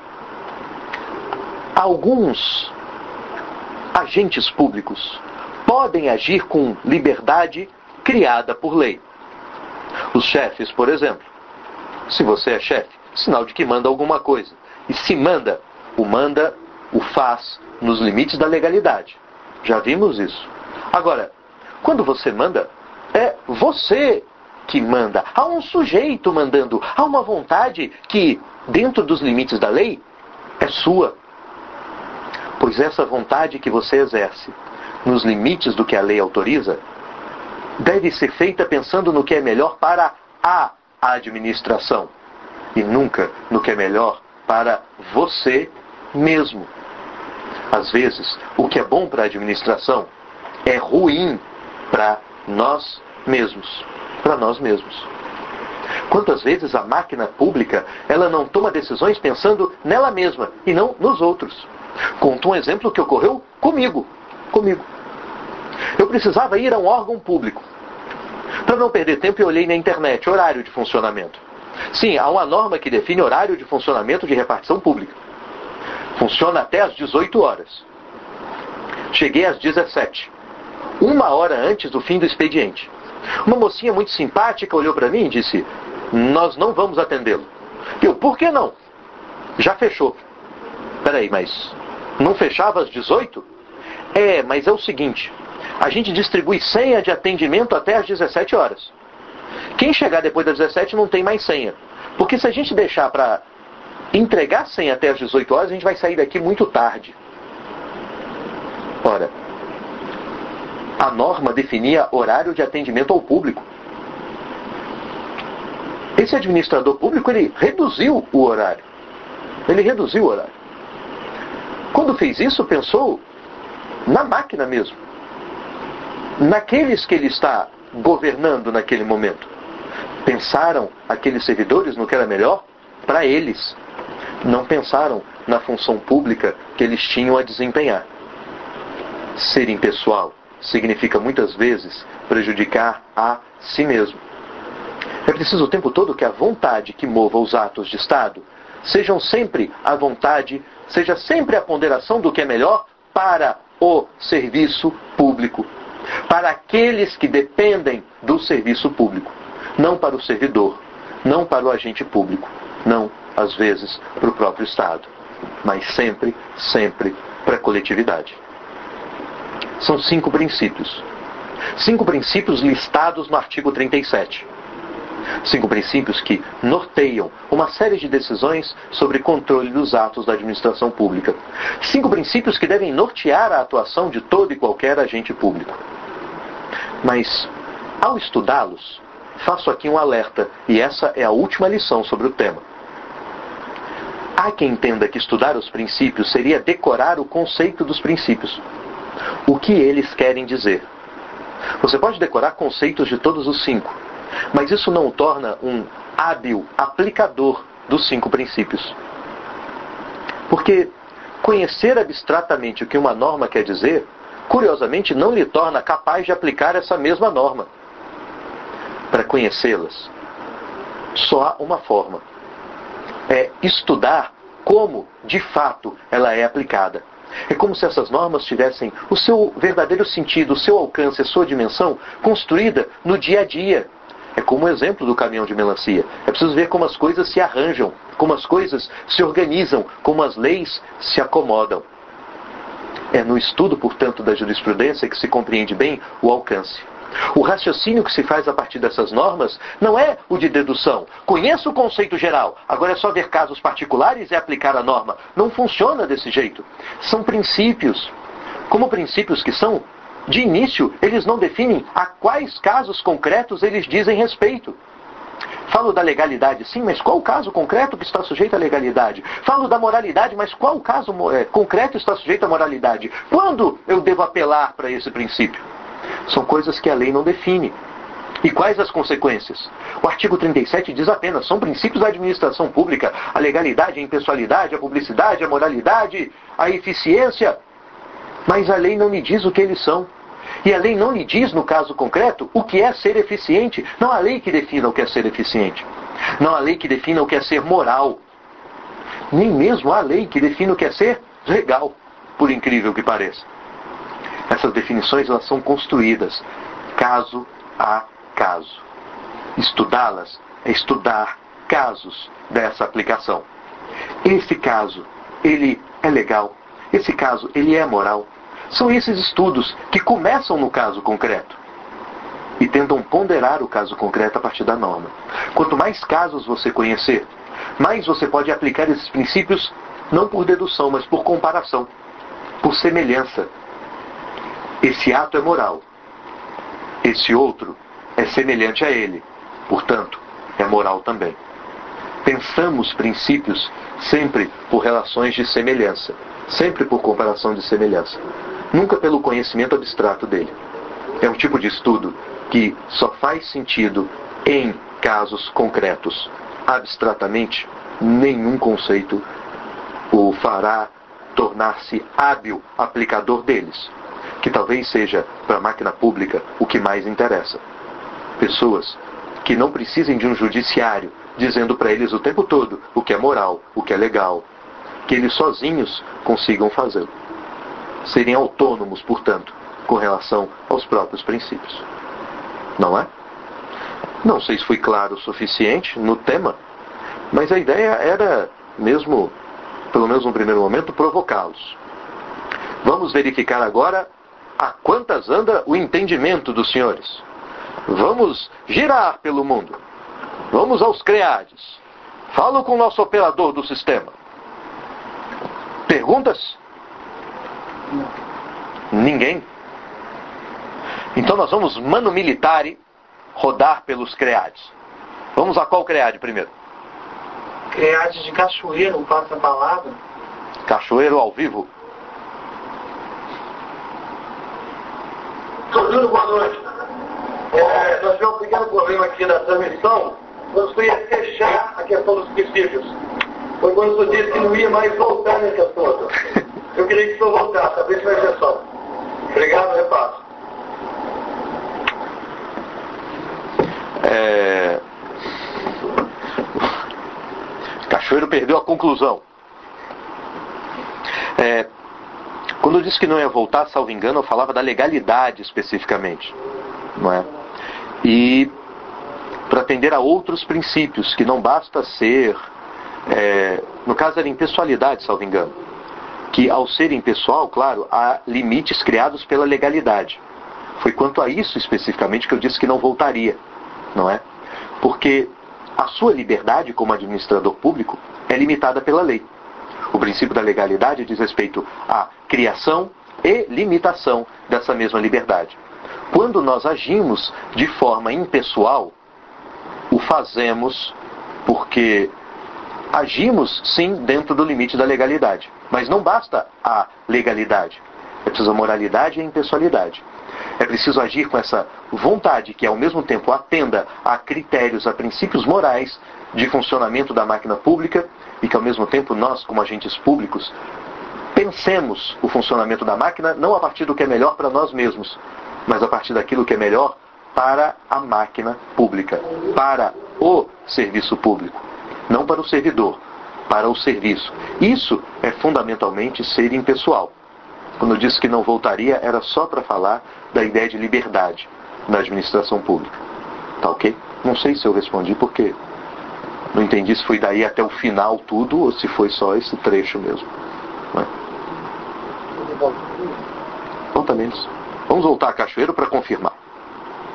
Alguns agentes públicos podem agir com liberdade criada por lei. Os chefes, por exemplo. Se você é chefe, sinal de que manda alguma coisa. E se manda, o manda, o faz nos limites da legalidade. Já vimos isso. Agora, quando você manda, é você que manda. Há um sujeito mandando. Há uma vontade que, dentro dos limites da lei, é sua. Pois essa vontade que você exerce, nos limites do que a lei autoriza, deve ser feita pensando no que é melhor para a administração. E nunca no que é melhor para você mesmo. Às vezes, o que é bom para a administração é ruim para nós mesmos. Para nós mesmos. Quantas vezes a máquina pública, ela não toma decisões pensando nela mesma e não nos outros. Conto um exemplo que ocorreu comigo. Comigo. Eu precisava ir a um órgão público. Para não perder tempo, eu olhei na internet, horário de funcionamento. Sim, há uma norma que define horário de funcionamento de repartição pública. Funciona até às dezoito horas. Cheguei às dezessete. Uma hora antes do fim do expediente. Uma mocinha muito simpática olhou para mim e disse: nós não vamos atendê-lo. Eu, por que não? Já fechou. Peraí, mas não fechava às dezoito? É, mas é o seguinte, a gente distribui senha de atendimento até às dezessete horas. Quem chegar depois das dezessete não tem mais senha. Porque se a gente deixar para entregar senha até às dezoito horas, a gente vai sair daqui muito tarde. Ora, a norma definia horário de atendimento ao público. Esse administrador público, ele reduziu o horário. Ele reduziu o horário. Quando fez isso, pensou na máquina mesmo. Naqueles que ele está governando naquele momento. Pensaram aqueles servidores no que era melhor para eles. Não pensaram na função pública que eles tinham a desempenhar. Ser impessoal significa muitas vezes prejudicar a si mesmo. É preciso o tempo todo que a vontade que mova os atos de Estado sejam sempre a vontade, seja sempre a ponderação do que é melhor para o serviço público. Para aqueles que dependem do serviço público. Não para o servidor, não para o agente público, não, às vezes, para o próprio Estado. Mas sempre, sempre para a coletividade. São cinco princípios. Cinco princípios listados no artigo trinta e sete. Cinco princípios que norteiam uma série de decisões sobre controle dos atos da administração pública. Cinco princípios que devem nortear a atuação de todo e qualquer agente público. Mas, ao estudá-los, faço aqui um alerta, e essa é a última lição sobre o tema. Há quem entenda que estudar os princípios seria decorar o conceito dos princípios. O que eles querem dizer. Você pode decorar conceitos de todos os cinco, mas isso não o torna um hábil aplicador dos cinco princípios. Porque conhecer abstratamente o que uma norma quer dizer, curiosamente, não lhe torna capaz de aplicar essa mesma norma. Para conhecê-las, só há uma forma. É estudar como, de fato, ela é aplicada. É como se essas normas tivessem o seu verdadeiro sentido, o seu alcance, a sua dimensão construída no dia a dia. É como o exemplo do caminhão de melancia. É preciso ver como as coisas se arranjam, como as coisas se organizam, como as leis se acomodam. É no estudo, portanto, da jurisprudência que se compreende bem o alcance. O raciocínio que se faz a partir dessas normas não é o de dedução. Conheço o conceito geral, agora é só ver casos particulares e aplicar a norma. Não funciona desse jeito. São princípios. Como princípios que são, de início, eles não definem a quais casos concretos eles dizem respeito. Falo da legalidade, sim, mas qual o caso concreto que está sujeito à legalidade? Falo da moralidade, mas qual o caso é, concreto está sujeito à moralidade? Quando eu devo apelar para esse princípio? São coisas que a lei não define. E quais as consequências? O artigo trinta e sete diz apenas, são princípios da administração pública, a legalidade, a impessoalidade, a publicidade, a moralidade, a eficiência. Mas a lei não me diz o que eles são. E a lei não lhe diz, no caso concreto, o que é ser eficiente. Não há lei que defina o que é ser eficiente. Não há lei que defina o que é ser moral. Nem mesmo há lei que defina o que é ser legal, por incrível que pareça. Essas definições elas são construídas caso a caso. Estudá-las é estudar casos dessa aplicação. Esse caso, ele é legal. Esse caso, ele é moral. São esses estudos que começam no caso concreto e tentam ponderar o caso concreto a partir da norma. Quanto mais casos você conhecer, mais você pode aplicar esses princípios não por dedução, mas por comparação, por semelhança. Esse ato é moral. Esse outro é semelhante a ele. Portanto, é moral também. Pensamos princípios sempre por relações de semelhança, sempre por comparação de semelhança. Nunca pelo conhecimento abstrato dele. É um tipo de estudo que só faz sentido em casos concretos. Abstratamente, nenhum conceito o fará tornar-se hábil aplicador deles, que talvez seja, para a máquina pública, o que mais interessa. Pessoas que não precisem de um judiciário dizendo para eles o tempo todo o que é moral, o que é legal, que eles sozinhos consigam fazê-lo. Serem autônomos, portanto, com relação aos próprios princípios. Não é? Não sei se fui claro o suficiente no tema, mas a ideia era mesmo, pelo menos no primeiro momento, provocá-los. Vamos verificar agora a quantas anda o entendimento dos senhores. Vamos girar pelo mundo. Vamos aos CREADs. Falo com o nosso operador do sistema. Perguntas? Ninguém? Então nós vamos, mano militare, rodar pelos CREADs. Vamos a qual CREAD primeiro? CREAD de Cachoeiro, passa a palavra. Cachoeiro ao vivo. Doutor, boa noite. É, nós tivemos um pequeno problema aqui na transmissão. Nós ia fechar a questão dos princípios. Foi quando o senhor disse que não ia mais voltar nesse assunto. Eu queria que o senhor voltasse, a ver se vai exceção. Obrigado, repasso. É... Cachoeiro perdeu a conclusão. É... Quando eu disse que não ia voltar, salvo engano, eu falava da legalidade especificamente. Não é? E para atender a outros princípios, que não basta ser... É... No caso era impessoalidade, salvo engano. Que ao ser impessoal, claro, há limites criados pela legalidade. Foi quanto a isso especificamente que eu disse que não voltaria, não é? Porque a sua liberdade como administrador público é limitada pela lei. O princípio da legalidade diz respeito à criação e limitação dessa mesma liberdade. Quando nós agimos de forma impessoal, o fazemos porque agimos, sim, dentro do limite da legalidade. Mas não basta a legalidade. É preciso a moralidade e a impessoalidade. É preciso agir com essa vontade que, ao mesmo tempo, atenda a critérios, a princípios morais de funcionamento da máquina pública e que, ao mesmo tempo, nós, como agentes públicos, pensemos o funcionamento da máquina não a partir do que é melhor para nós mesmos, mas a partir daquilo que é melhor para a máquina pública, para o serviço público. Não para o servidor, para o serviço. Isso é fundamentalmente ser impessoal. Quando eu disse que não voltaria, era só para falar da ideia de liberdade na administração pública. Tá ok? Não sei se eu respondi porque não entendi se foi daí até o final tudo ou se foi só esse trecho mesmo. Não é? Volta menos. Vamos voltar a Cachoeiro para confirmar.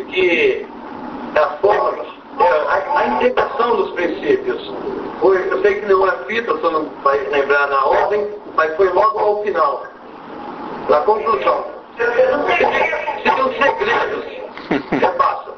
que a forma, a, a indicação dos princípios, foi, eu sei que não é fita, você não vai lembrar na ordem, mas foi logo ao final, na conclusão. Se tem os segredos, repassa.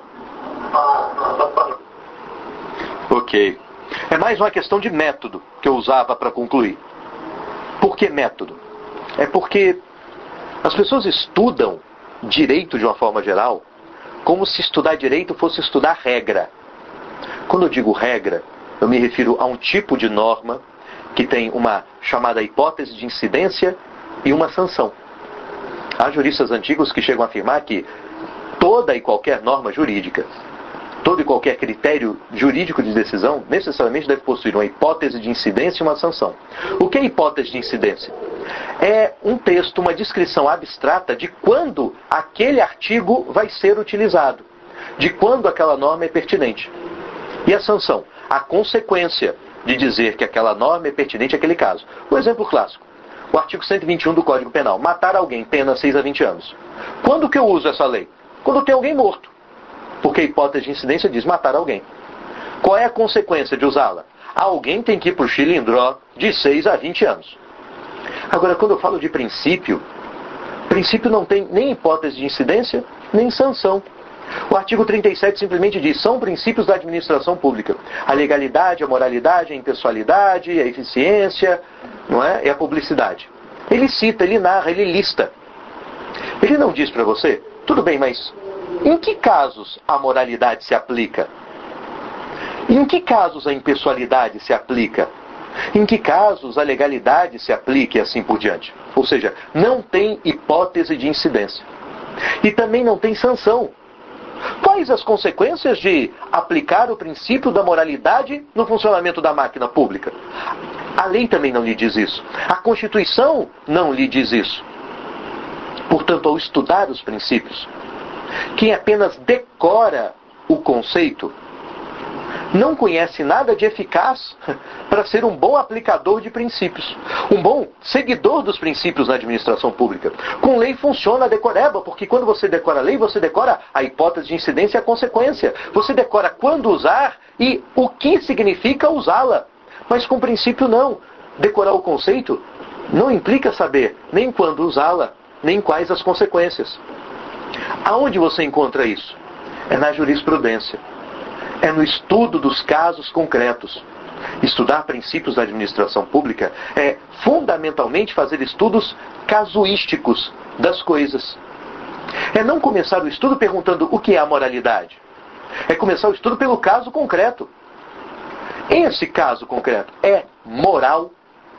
Ok. É mais uma questão de método que eu usava para concluir. Por que método? É porque as pessoas estudam direito de uma forma geral como se estudar direito fosse estudar regra. Quando eu digo regra, eu me refiro a um tipo de norma que tem uma chamada hipótese de incidência e uma sanção. Há juristas antigos que chegam a afirmar que toda e qualquer norma jurídica, todo e qualquer critério jurídico de decisão necessariamente deve possuir uma hipótese de incidência e uma sanção. O que é hipótese de incidência? É um texto, uma descrição abstrata de quando aquele artigo vai ser utilizado, de quando aquela norma é pertinente. E a sanção? A consequência de dizer que aquela norma é pertinente àquele caso. O exemplo clássico, o artigo cento e vinte e um do Código Penal, matar alguém, pena seis a vinte anos. Quando que eu uso essa lei? Quando tem alguém morto. Porque a hipótese de incidência diz matar alguém. Qual é a consequência de usá-la? Alguém tem que ir para o chilindró de seis a vinte anos. Agora, quando eu falo de princípio, princípio não tem nem hipótese de incidência, nem sanção. O artigo trinta e sete simplesmente diz, são princípios da administração pública. A legalidade, a moralidade, a impessoalidade, a eficiência, não é? E a publicidade. Ele cita, ele narra, ele lista. Ele não diz para você, tudo bem, mas em que casos a moralidade se aplica? Em que casos a impessoalidade se aplica? Em que casos a legalidade se aplica e assim por diante? Ou seja, não tem hipótese de incidência. E também não tem sanção. Quais as consequências de aplicar o princípio da moralidade no funcionamento da máquina pública? A lei também não lhe diz isso. A Constituição não lhe diz isso. Portanto, ao estudar os princípios, quem apenas decora o conceito não conhece nada de eficaz para ser um bom aplicador de princípios, um bom seguidor dos princípios na administração pública. Com lei funciona a decoreba, porque quando você decora a lei, você decora a hipótese de incidência e a consequência. Você decora quando usar e o que significa usá-la. Mas com princípio não. Decorar o conceito não implica saber nem quando usá-la, nem quais as consequências. Aonde você encontra isso? É na jurisprudência. É no estudo dos casos concretos. Estudar princípios da administração pública é fundamentalmente fazer estudos casuísticos das coisas. É não começar o estudo perguntando o que é a moralidade. É começar o estudo pelo caso concreto. Esse caso concreto é moral?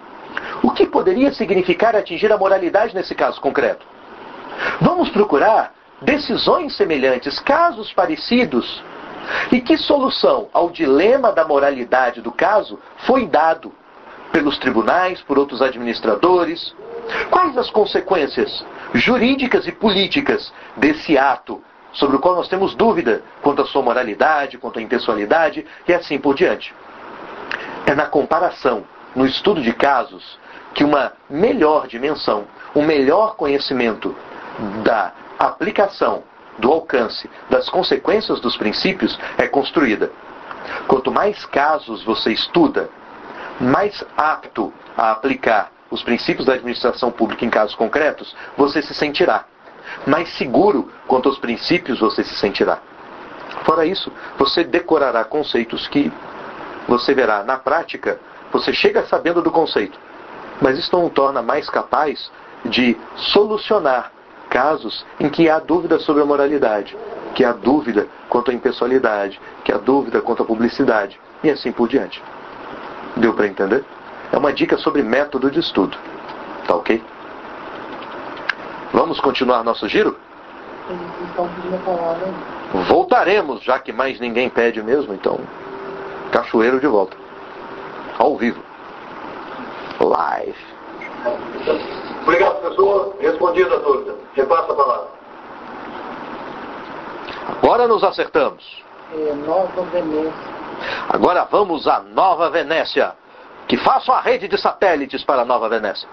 O que poderia significar atingir a moralidade nesse caso concreto? Vamos procurar decisões semelhantes, casos parecidos. E que solução ao dilema da moralidade do caso foi dado pelos tribunais, por outros administradores? Quais as consequências jurídicas e políticas desse ato, sobre o qual nós temos dúvida quanto à sua moralidade, quanto à impessoalidade e assim por diante? É na comparação, no estudo de casos, que uma melhor dimensão, um melhor conhecimento da aplicação, do alcance, das consequências dos princípios é construída. Quanto mais casos você estuda, mais apto a aplicar os princípios da administração pública em casos concretos, você se sentirá. Mais seguro quanto aos princípios você se sentirá. Fora isso, você decorará conceitos que você verá na prática, você chega sabendo do conceito, mas isso não o torna mais capaz de solucionar casos em que há dúvida sobre a moralidade, que há dúvida quanto à impessoalidade, que há dúvida quanto à publicidade, e assim por diante. Deu para entender? É uma dica sobre método de estudo. Tá ok? Vamos continuar nosso giro? Voltaremos, já que mais ninguém pede mesmo, então, Cachoeiro de volta. Ao vivo. Live. Obrigado, professor. Respondido a dúvida. Repassa a palavra. Agora nos acertamos. É, Nova Venécia. Agora vamos à Nova Venécia. Que façam a rede de satélites para a Nova Venécia.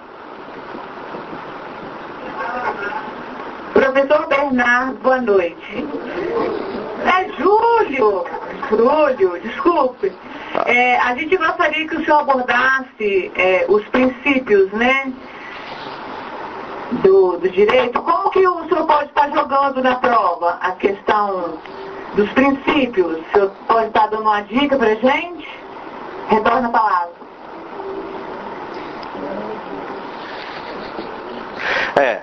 Professor Bernardo, boa noite. É Júlio, Júlio, desculpe. É, a gente gostaria que o senhor abordasse é, os princípios, né, do, do direito. Como que o senhor pode estar jogando na prova a questão dos princípios? O senhor pode estar dando uma dica pra gente? Retorna a palavra. É,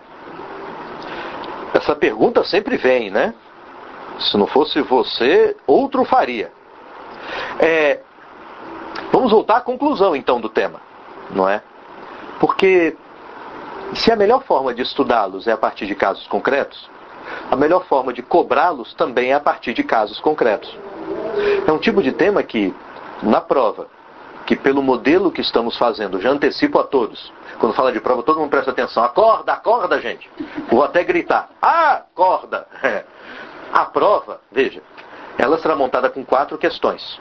essa pergunta sempre vem, né? Se não fosse você, outro faria. É, vamos voltar à conclusão, então, do tema, não é? Porque se a melhor forma de estudá-los é a partir de casos concretos, a melhor forma de cobrá-los também é a partir de casos concretos. É um tipo de tema que, na prova, que pelo modelo que estamos fazendo, já antecipo a todos, quando fala de prova, todo mundo presta atenção. Acorda, acorda, gente. Vou até gritar. Acorda! É. A prova, veja, ela será montada com quatro questões.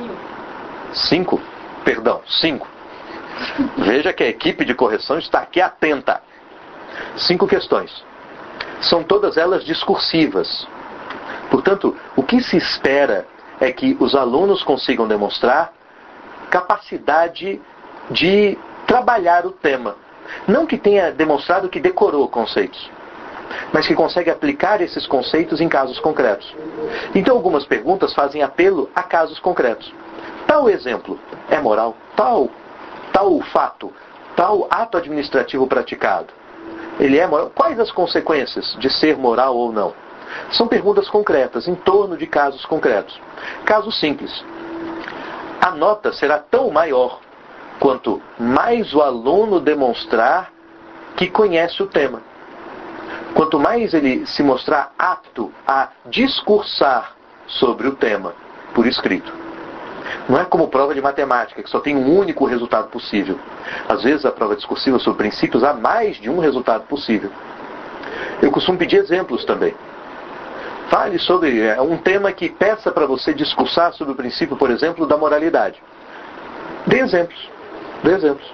Cinco? Perdão, cinco. Veja que a equipe de correção está aqui atenta. Cinco questões. São todas elas discursivas. Portanto, o que se espera é que os alunos consigam demonstrar capacidade de trabalhar o tema. Não que tenha demonstrado que decorou conceitos, mas que consegue aplicar esses conceitos em casos concretos. Então algumas perguntas fazem apelo a casos concretos. Tal exemplo é moral? Tal, tal fato, tal ato administrativo praticado, ele é moral? Quais as consequências de ser moral ou não? São perguntas concretas, em torno de casos concretos. Caso simples. A nota será tão maior quanto mais o aluno demonstrar que conhece o tema. Quanto mais ele se mostrar apto a discursar sobre o tema por escrito. Não é como prova de matemática, que só tem um único resultado possível. Às vezes a prova discursiva sobre princípios há mais de um resultado possível. Eu costumo pedir exemplos também. Fale sobre é, um tema que peça para você discursar sobre o princípio, por exemplo, da moralidade. Dê exemplos. Dê exemplos.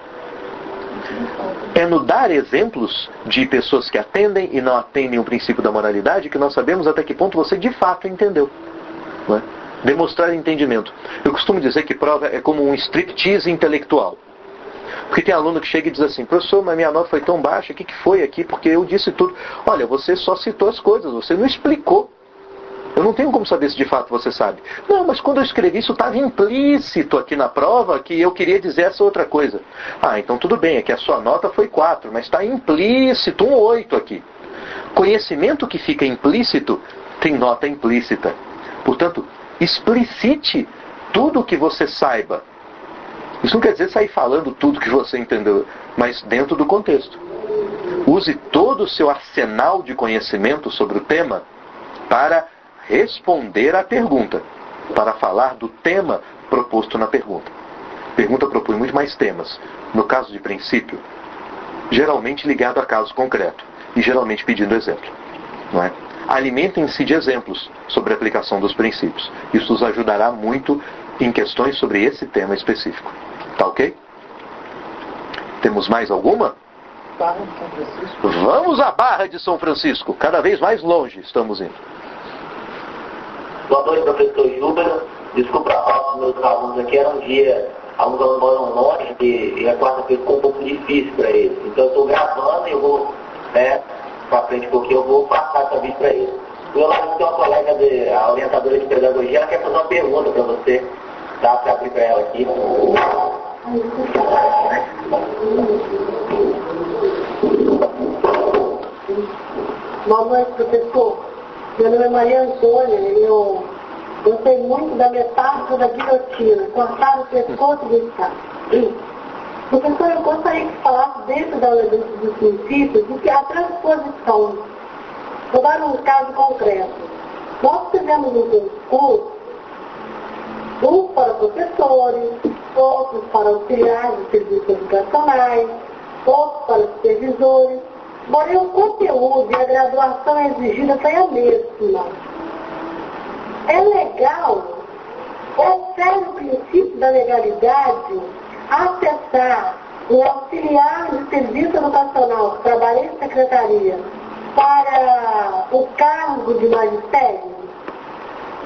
É no dar exemplos de pessoas que atendem e não atendem o princípio da moralidade que nós sabemos até que ponto você de fato entendeu. Não é? Demonstrar entendimento. Eu costumo dizer que prova é como um striptease intelectual. Porque tem aluno que chega e diz assim: professor, mas minha nota foi tão baixa, o que, que foi aqui? Porque eu disse tudo. Olha, você só citou as coisas, você não explicou. Eu não tenho como saber se de fato você sabe. Não, mas quando eu escrevi isso estava implícito aqui na prova que eu queria dizer essa outra coisa. Ah, então tudo bem, é que a sua nota foi quatro, mas está implícito um oito aqui. Conhecimento que fica implícito tem nota implícita. Portanto, explicite tudo o que você saiba. Isso não quer dizer sair falando tudo que você entendeu, mas dentro do contexto. Use todo o seu arsenal de conhecimento sobre o tema para responder à pergunta, para falar do tema proposto na pergunta. A pergunta propõe muito mais temas. No caso de princípio, geralmente ligado a caso concreto e geralmente pedindo exemplo. Não é? Alimentem-se de exemplos sobre a aplicação dos princípios. Isso os ajudará muito em questões sobre esse tema específico. Tá ok? Temos mais alguma? Vamos à Barra de São Francisco. Cada vez mais longe estamos indo. Boa noite, professor Júbilo. Desculpa a falta dos meus alunos aqui. Era um dia, alguns alunos moram longe e, e a quarta-feira ficou um pouco difícil para eles. Então eu estou gravando e eu vou, né, para frente um pouquinho, eu vou passar essa vídeo para eles. Do meu lado tem uma colega, de, a orientadora de pedagogia, ela quer fazer uma pergunta para você. Dá para abrir para ela aqui. Boa noite, professor. Meu nome é Maria Antônia e eu gostei muito da metáfora da guilhotina, cortar o pescoço do Estado. Professor, eu gostaria que falasse dentro da lei dos princípios do que a transposição. Vou dar um caso concreto. Nós fizemos um curso, uns para professores, outros para auxiliares de serviços educacionais, outros para supervisores. Porém, o conteúdo e a graduação exigida foi a mesma. É legal, observe o princípio da legalidade, acessar um auxiliar de serviço educacional que trabalha em secretaria para o cargo de magistério?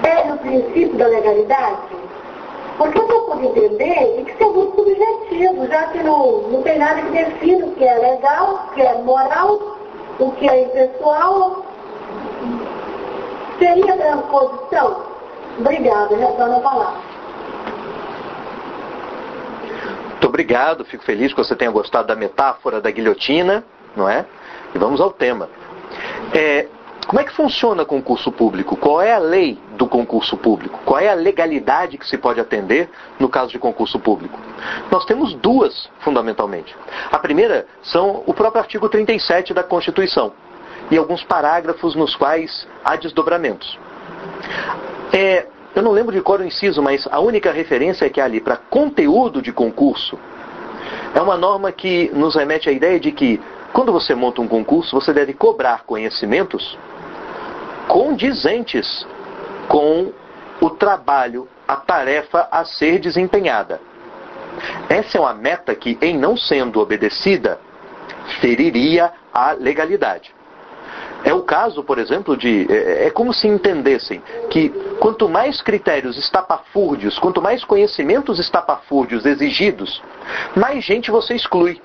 fere o princípio da legalidade? Porque eu estou por entender que isso é muito subjetivo, já que não, não tem nada que defina o que é legal, o que é moral, o que é impessoal. Seria transposição? Obrigada, retorno a palavra. Muito obrigado, fico feliz que você tenha gostado da metáfora da guilhotina, não é? E vamos ao tema. É, como é que funciona o concurso público? Qual é a lei do concurso público? Qual é a legalidade que se pode atender no caso de concurso público? Nós temos duas, fundamentalmente. A primeira são o próprio artigo trinta e sete da Constituição e alguns parágrafos nos quais há desdobramentos. É, eu não lembro de qual é o inciso, mas a única referência que há ali para conteúdo de concurso é uma norma que nos remete à ideia de que quando você monta um concurso, você deve cobrar conhecimentos condizentes com o trabalho, a tarefa a ser desempenhada. Essa é uma meta que, em não sendo obedecida, feriria a legalidade. É o caso, por exemplo, de... É, é como se entendessem que quanto mais critérios estapafúrdios, quanto mais conhecimentos estapafúrdios exigidos, mais gente você exclui.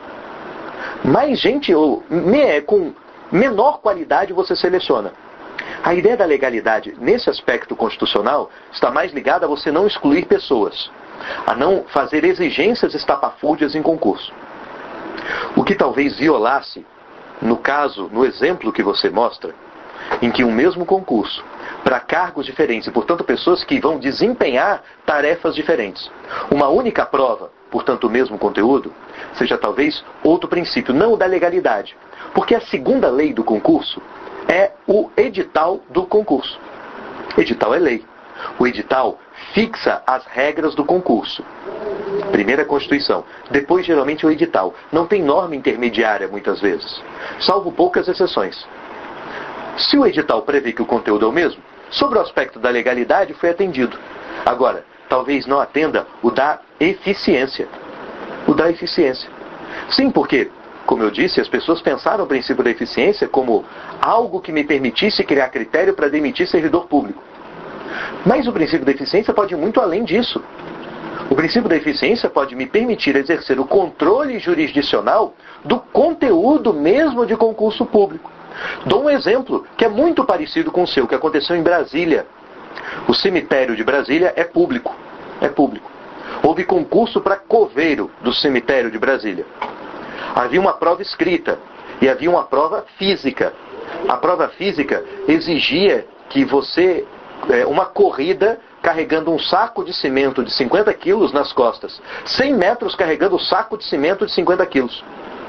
Mais gente, ou me, com menor qualidade você seleciona. A ideia da legalidade, nesse aspecto constitucional, está mais ligada a você não excluir pessoas, a não fazer exigências estapafúrdias em concurso. O que talvez violasse, no caso, no exemplo que você mostra, em que um mesmo concurso, para cargos diferentes e, portanto, pessoas que vão desempenhar tarefas diferentes, uma única prova, portanto, o mesmo conteúdo, seja talvez outro princípio, não o da legalidade. Porque a segunda lei do concurso é o edital do concurso. Edital é lei. O edital fixa as regras do concurso. Primeiro a Constituição, depois geralmente o edital. Não tem norma intermediária muitas vezes, salvo poucas exceções. Se o edital prevê que o conteúdo é o mesmo, sobre o aspecto da legalidade foi atendido. Agora, talvez não atenda o da eficiência. O da eficiência. Sim, porque, como eu disse, as pessoas pensaram o princípio da eficiência como algo que me permitisse criar critério para demitir servidor público. Mas o princípio da eficiência pode ir muito além disso. O princípio da eficiência pode me permitir exercer o controle jurisdicional do conteúdo mesmo de concurso público. Dou um exemplo que é muito parecido com o seu, que aconteceu em Brasília. O cemitério de Brasília é público. É público. Houve concurso para coveiro do cemitério de Brasília. Havia uma prova escrita e havia uma prova física. A prova física exigia que você, é, uma corrida carregando um saco de cimento de cinquenta quilos nas costas, cem metros carregando um saco de cimento de cinquenta quilos.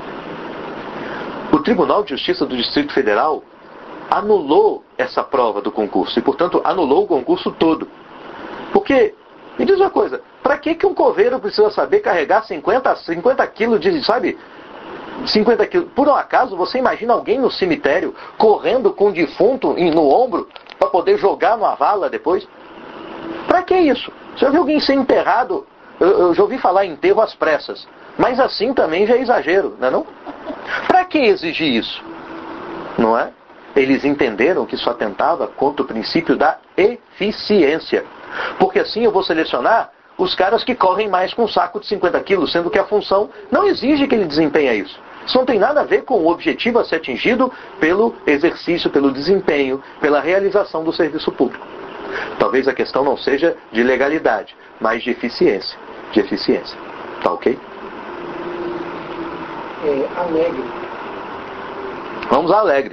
O Tribunal de Justiça do Distrito Federal anulou essa prova do concurso e, portanto, anulou o concurso todo. Porque, me diz uma coisa, para que que um coveiro precisa saber carregar cinquenta, cinquenta quilos de, sabe, cinquenta quilos? Por um acaso, você imagina alguém no cemitério correndo com um defunto no ombro para poder jogar numa vala depois? Para que isso? Você já viu alguém ser enterrado? Eu, eu já ouvi falar em enterro às pressas. Mas assim também já é exagero, não é não? Para que exigir isso? Não é? Eles entenderam que isso atentava contra o princípio da eficiência. Porque assim eu vou selecionar os caras que correm mais com um saco de cinquenta quilos, sendo que a função não exige que ele desempenhe isso. Isso não tem nada a ver com o objetivo a ser atingido pelo exercício, pelo desempenho, pela realização do serviço público. Talvez a questão não seja de legalidade, mas de eficiência. De eficiência. Tá ok? É, alegre. Vamos a Alegre.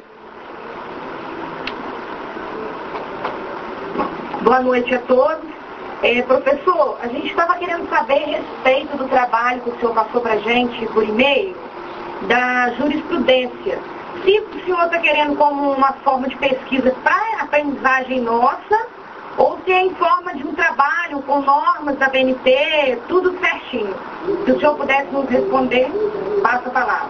Boa noite a todos. É, professor, a gente estava querendo saber a respeito do trabalho que o senhor passou para a gente por e-mail, da jurisprudência. Se o senhor está querendo como uma forma de pesquisa para aprendizagem nossa, ou se é em forma de um trabalho com normas da B N T, tudo certinho. Se o senhor pudesse nos responder, passa a palavra.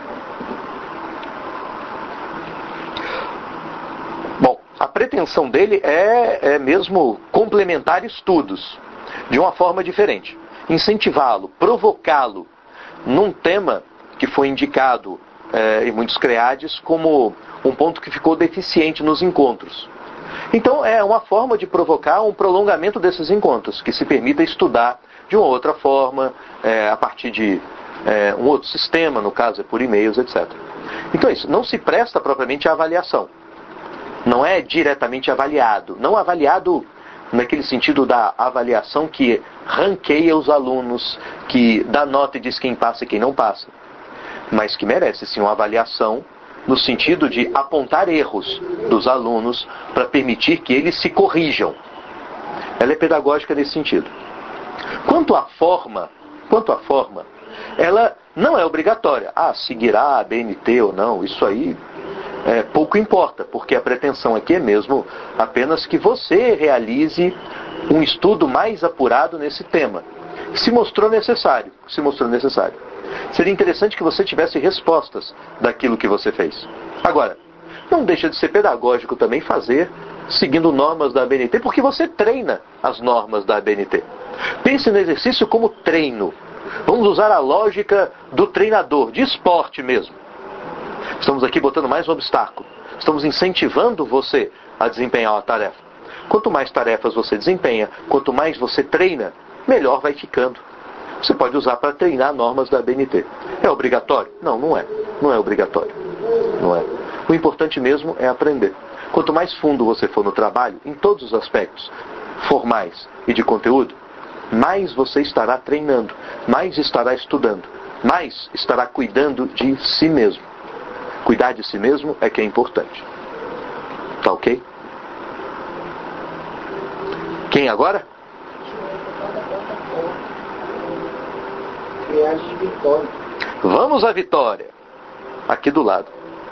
Bom, a pretensão dele é, é mesmo complementar estudos, de uma forma diferente. Incentivá-lo, provocá-lo num tema que foi indicado é, em muitos CREADES como um ponto que ficou deficiente nos encontros. Então é uma forma de provocar um prolongamento desses encontros, que se permita estudar de uma outra forma, é, a partir de é, um outro sistema, no caso é por e-mails, etcétera. Então é isso, não se presta propriamente à avaliação. Não é diretamente avaliado. Não avaliado naquele sentido da avaliação que ranqueia os alunos, que dá nota e diz quem passa e quem não passa. Mas que merece sim uma avaliação no sentido de apontar erros dos alunos para permitir que eles se corrijam. Ela é pedagógica nesse sentido. Quanto à forma, quanto à forma, ela não é obrigatória. Ah, seguirá a B N T ou não, isso aí é, pouco importa, porque a pretensão aqui é mesmo apenas que você realize um estudo mais apurado nesse tema. Se mostrou necessário, se mostrou necessário. Seria interessante que você tivesse respostas daquilo que você fez. Agora, não deixa de ser pedagógico também fazer seguindo normas da A B N T, porque você treina as normas da A B N T. Pense no exercício como treino. Vamos usar a lógica do treinador, de esporte mesmo. Estamos aqui botando mais um obstáculo. Estamos incentivando você a desempenhar uma tarefa. Quanto mais tarefas você desempenha, quanto mais você treina, melhor vai ficando. Você pode usar para treinar normas da A B N T. É obrigatório? Não, não é. Não é obrigatório. Não é. O importante mesmo é aprender. Quanto mais fundo você for no trabalho, em todos os aspectos, formais e de conteúdo, mais você estará treinando, mais estará estudando, mais estará cuidando de si mesmo. Cuidar de si mesmo é que é importante. Tá ok? Quem agora? Vamos à Vitória. Aqui do lado.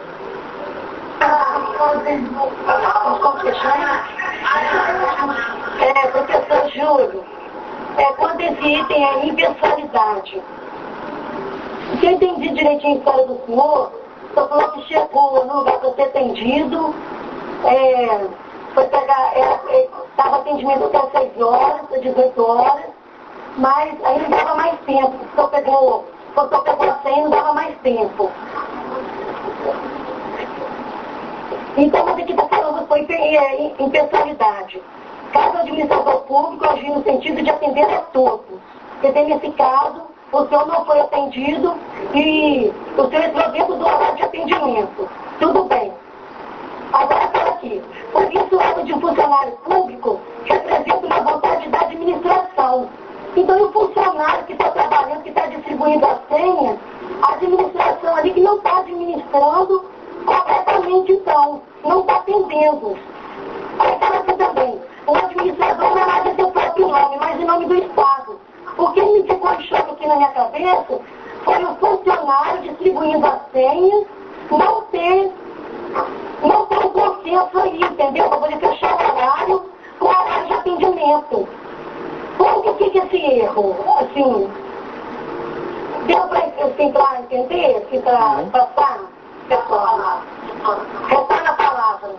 É, professor Júlio, é, quando esse item é impessoalidade. Se eu entendi direitinho a história do senhor, o senhor falou que chegou no lugar para ser atendido, é, foi pegar, estava é, atendimento até seis horas, até dezoito horas, mas aí não dava mais tempo. O senhor pegou, o senhor pegou a senha, não dava mais tempo. Então, mas aqui está falando foi é, impessoalidade. Caso o administrador público agir no sentido de atender a todos. Porque nesse caso, o senhor não foi atendido e o senhor entrou dentro do horário de atendimento. Tudo bem. Agora fala aqui. Por isso, o ato de um funcionário público representa uma vontade da administração. Então, o funcionário que está trabalhando, que está distribuindo a senha, a administração ali que não está administrando corretamente, então, não está atendendo. Aí fala aqui também, o administrador não é mais em seu próprio nome, mas em nome do Estado. O que me ficou em choque aqui na minha cabeça foi o funcionário distribuindo as senhas, não ter, não ter um consenso aí, entendeu? Para poder fechar o horário com o horário de atendimento. Como que fica esse erro? Assim, deu para assim, pra entender? Assim, para passar? Pessoal, retorna a palavra.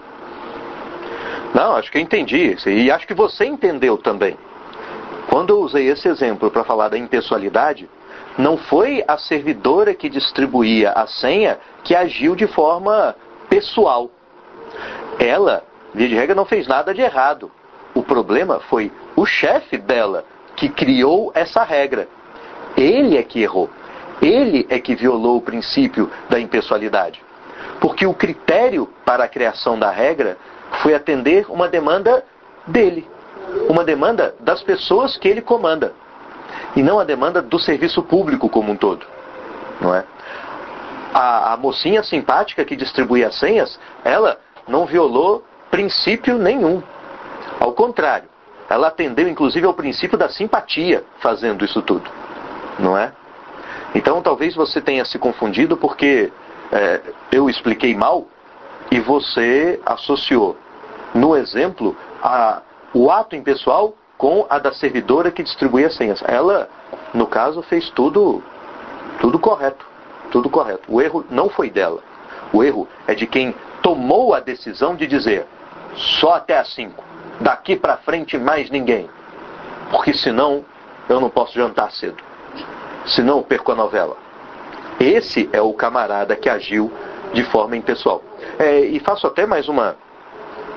Não, acho que eu entendi isso. E acho que você entendeu também. Quando eu usei esse exemplo para falar da impessoalidade, não foi a servidora que distribuía a senha que agiu de forma pessoal. Ela, via de regra, não fez nada de errado. O problema foi o chefe dela que criou essa regra. Ele é que errou. Ele é que violou o princípio da impessoalidade. Porque o critério para a criação da regra foi atender uma demanda dele. Uma demanda das pessoas que ele comanda. E não a demanda do serviço público como um todo. Não é? A, a mocinha simpática que distribuía as senhas, ela não violou princípio nenhum. Ao contrário, ela atendeu inclusive ao princípio da simpatia fazendo isso tudo. Não é? Então talvez você tenha se confundido porque é, eu expliquei mal e você associou no exemplo a, o ato impessoal com a da servidora que distribuía as senhas. Ela, no caso, fez tudo, tudo correto. Tudo correto. O erro não foi dela. O erro é de quem tomou a decisão de dizer só até às cinco. Daqui para frente mais ninguém. Porque senão eu não posso jantar cedo. Senão eu perco a novela. Esse é o camarada que agiu de forma impessoal. É, e faço até mais uma,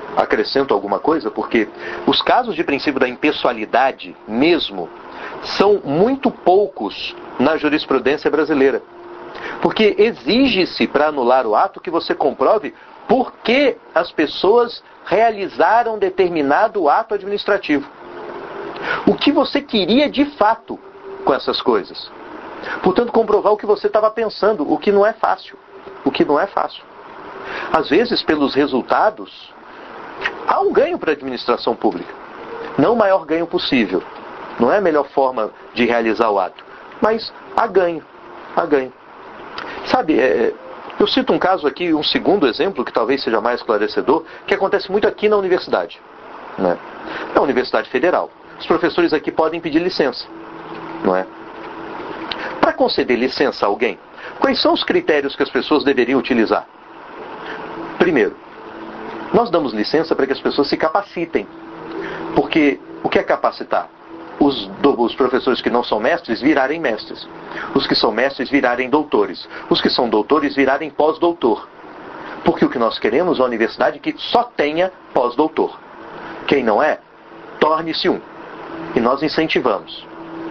acrescento alguma coisa, porque os casos de princípio da impessoalidade mesmo são muito poucos na jurisprudência brasileira. Porque exige-se para anular o ato que você comprove por que as pessoas realizaram determinado ato administrativo. O que você queria de fato com essas coisas. Portanto, comprovar o que você estava pensando, o que não é fácil. O que não é fácil. Às vezes, pelos resultados, há um ganho para a administração pública. Não o maior ganho possível. Não é a melhor forma de realizar o ato. Mas há ganho. Há ganho. Sabe, é, eu cito um caso aqui, um segundo exemplo, que talvez seja mais esclarecedor, que acontece muito aqui na universidade. Né? Na Universidade Federal. Os professores aqui podem pedir licença. Não é? Para conceder licença a alguém, quais são os critérios que as pessoas deveriam utilizar? Primeiro, nós damos licença para que as pessoas se capacitem. Porque o que é capacitar? Os, do, os professores que não são mestres virarem mestres. Os que são mestres virarem doutores. Os que são doutores virarem pós-doutor. Porque o que nós queremos é uma universidade que só tenha pós-doutor. Quem não é, torne-se um. E nós incentivamos.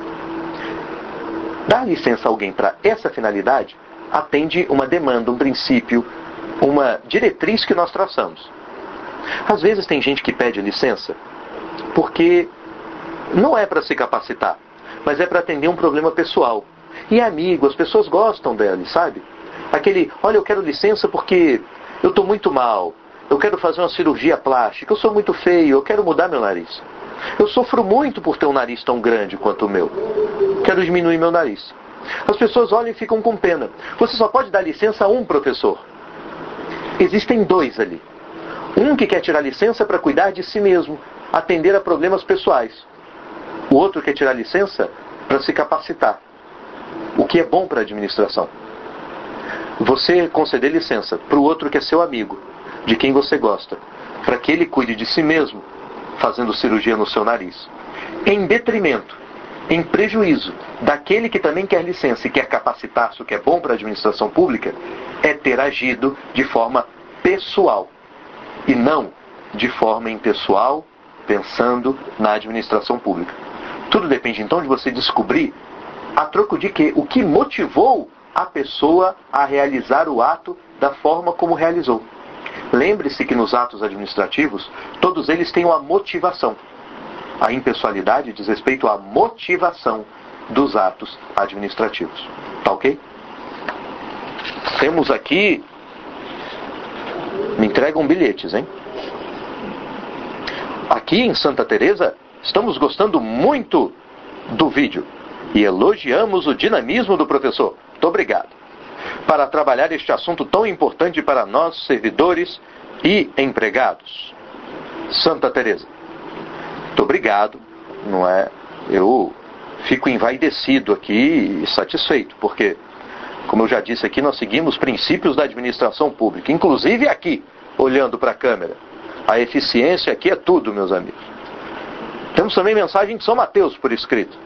Dar licença a alguém para essa finalidade atende uma demanda, um princípio, uma diretriz que nós traçamos. Às vezes tem gente que pede licença porque não é para se capacitar, mas é para atender um problema pessoal. E é amigo, as pessoas gostam dele, sabe? Aquele, olha, eu quero licença porque eu estou muito mal, eu quero fazer uma cirurgia plástica, eu sou muito feio, eu quero mudar meu nariz. Eu sofro muito por ter um nariz tão grande quanto o meu. Quero diminuir meu nariz. As pessoas olham e ficam com pena. Você só pode dar licença a um professor. Existem dois ali. Um que quer tirar licença para cuidar de si mesmo, atender a problemas pessoais. O outro quer tirar licença para se capacitar. O que é bom para a administração. Você conceder licença para o outro que é seu amigo, de quem você gosta, para que ele cuide de si mesmo, fazendo cirurgia no seu nariz, em detrimento, em prejuízo daquele que também quer licença e quer capacitar-se, o que é bom para a administração pública, é ter agido de forma pessoal e não de forma impessoal, pensando na administração pública. Tudo depende então de você descobrir a troco de quê? O que motivou a pessoa a realizar o ato da forma como realizou. Lembre-se que nos atos administrativos, todos eles têm uma motivação. A impessoalidade diz respeito à motivação dos atos administrativos. Tá ok? Temos aqui... Me entregam bilhetes, hein? Aqui em Santa Teresa, estamos gostando muito do vídeo. E elogiamos o dinamismo do professor. Muito obrigado. Para trabalhar este assunto tão importante para nós, servidores e empregados. Santa Teresa. Muito obrigado. Não é? Eu fico envaidecido aqui e satisfeito, porque, como eu já disse aqui, nós seguimos princípios da administração pública, inclusive aqui, olhando para a câmera. A eficiência aqui é tudo, meus amigos. Temos também mensagem de São Mateus por escrito.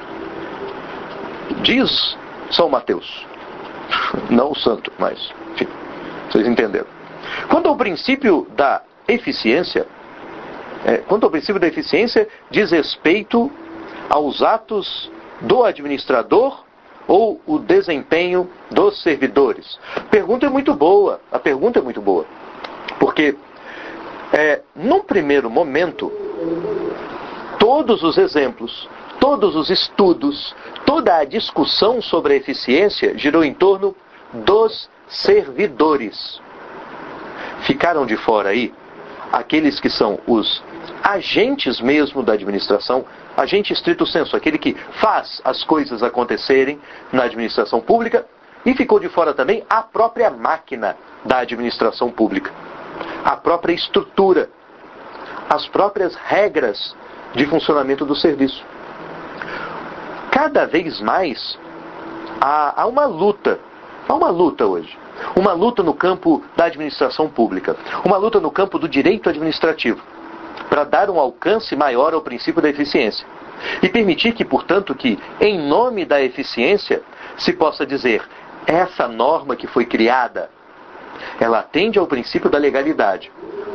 Diz São Mateus. Não o santo, mas, enfim, vocês entenderam. Quanto ao princípio da eficiência, é, quanto ao princípio da eficiência, diz respeito aos atos do administrador ou o desempenho dos servidores. A pergunta é muito boa, a pergunta é muito boa, porque, é, num primeiro momento, todos os exemplos, todos os estudos, toda a discussão sobre a eficiência girou em torno dos servidores. Ficaram de fora aí aqueles que são os agentes mesmo da administração, agente estrito sensu, aquele que faz as coisas acontecerem na administração pública, e ficou de fora também a própria máquina da administração pública, a própria estrutura, as próprias regras de funcionamento do serviço. Cada vez mais há, há uma luta, há uma luta hoje, uma luta no campo da administração pública, uma luta no campo do direito administrativo, para dar um alcance maior ao princípio da eficiência e permitir que, portanto, que em nome da eficiência se possa dizer, essa norma que foi criada, ela atende ao princípio da legalidade,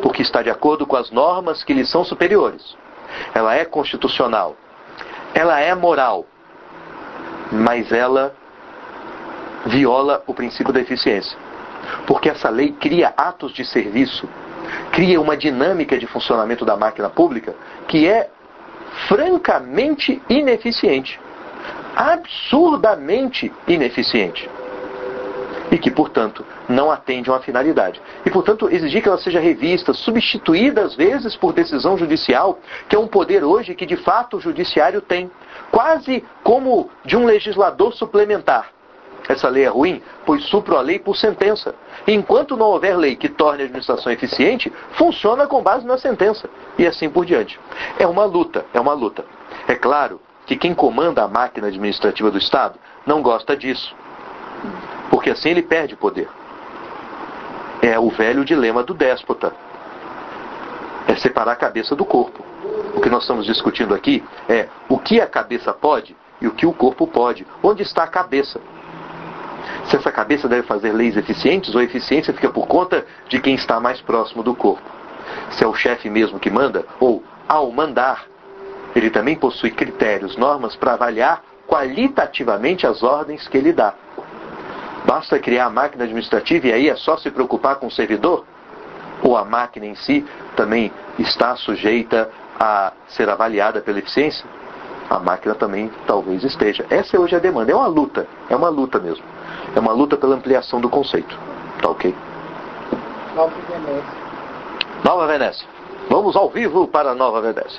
porque está de acordo com as normas que lhe são superiores. Ela é constitucional. Ela é moral. Mas ela viola o princípio da eficiência. Porque essa lei cria atos de serviço, cria uma dinâmica de funcionamento da máquina pública que é francamente ineficiente. Absurdamente ineficiente. E que, portanto, não atende a uma finalidade. E, portanto, exigir que ela seja revista, substituída às vezes por decisão judicial, que é um poder hoje que de fato o judiciário tem, quase como de um legislador suplementar. Essa lei é ruim, pois supro a lei por sentença. E enquanto não houver lei que torne a administração eficiente, funciona com base na sentença. E assim por diante. É uma luta, é uma luta. É claro que quem comanda a máquina administrativa do Estado não gosta disso. Porque assim ele perde poder. É o velho dilema do déspota. É separar a cabeça do corpo. O que nós estamos discutindo aqui é o que a cabeça pode e o que o corpo pode. Onde está a cabeça? Se essa cabeça deve fazer leis eficientes ou a eficiência fica por conta de quem está mais próximo do corpo. Se é o chefe mesmo que manda, ou ao mandar, ele também possui critérios, normas para avaliar qualitativamente as ordens que ele dá. Basta criar a máquina administrativa e aí é só se preocupar com o servidor? Ou a máquina em si também está sujeita a ser avaliada pela eficiência? A máquina também talvez esteja. Essa é hoje a demanda. É uma luta. É uma luta mesmo. É uma luta pela ampliação do conceito. Tá ok? Nova Venécia. Nova Venécia. Vamos ao vivo para a Nova Venécia.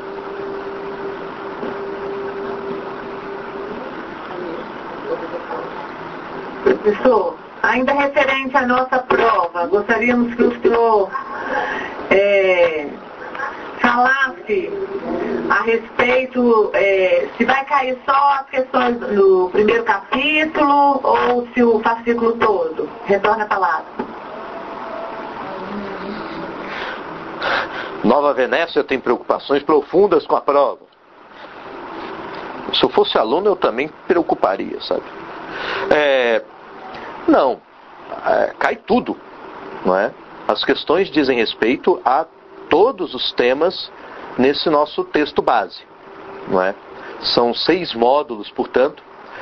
Professor, ainda referente à nossa prova, gostaríamos que o senhor é, falasse a respeito, é, se vai cair só as questões no primeiro capítulo ou se o fascículo todo. Retorna a palavra. Nova Venécia tem preocupações profundas com a prova. Se eu fosse aluno, eu também preocuparia, sabe? É, não, é, cai tudo, não é? As questões dizem respeito a todos os temas nesse nosso texto base, não é? São seis módulos, portanto,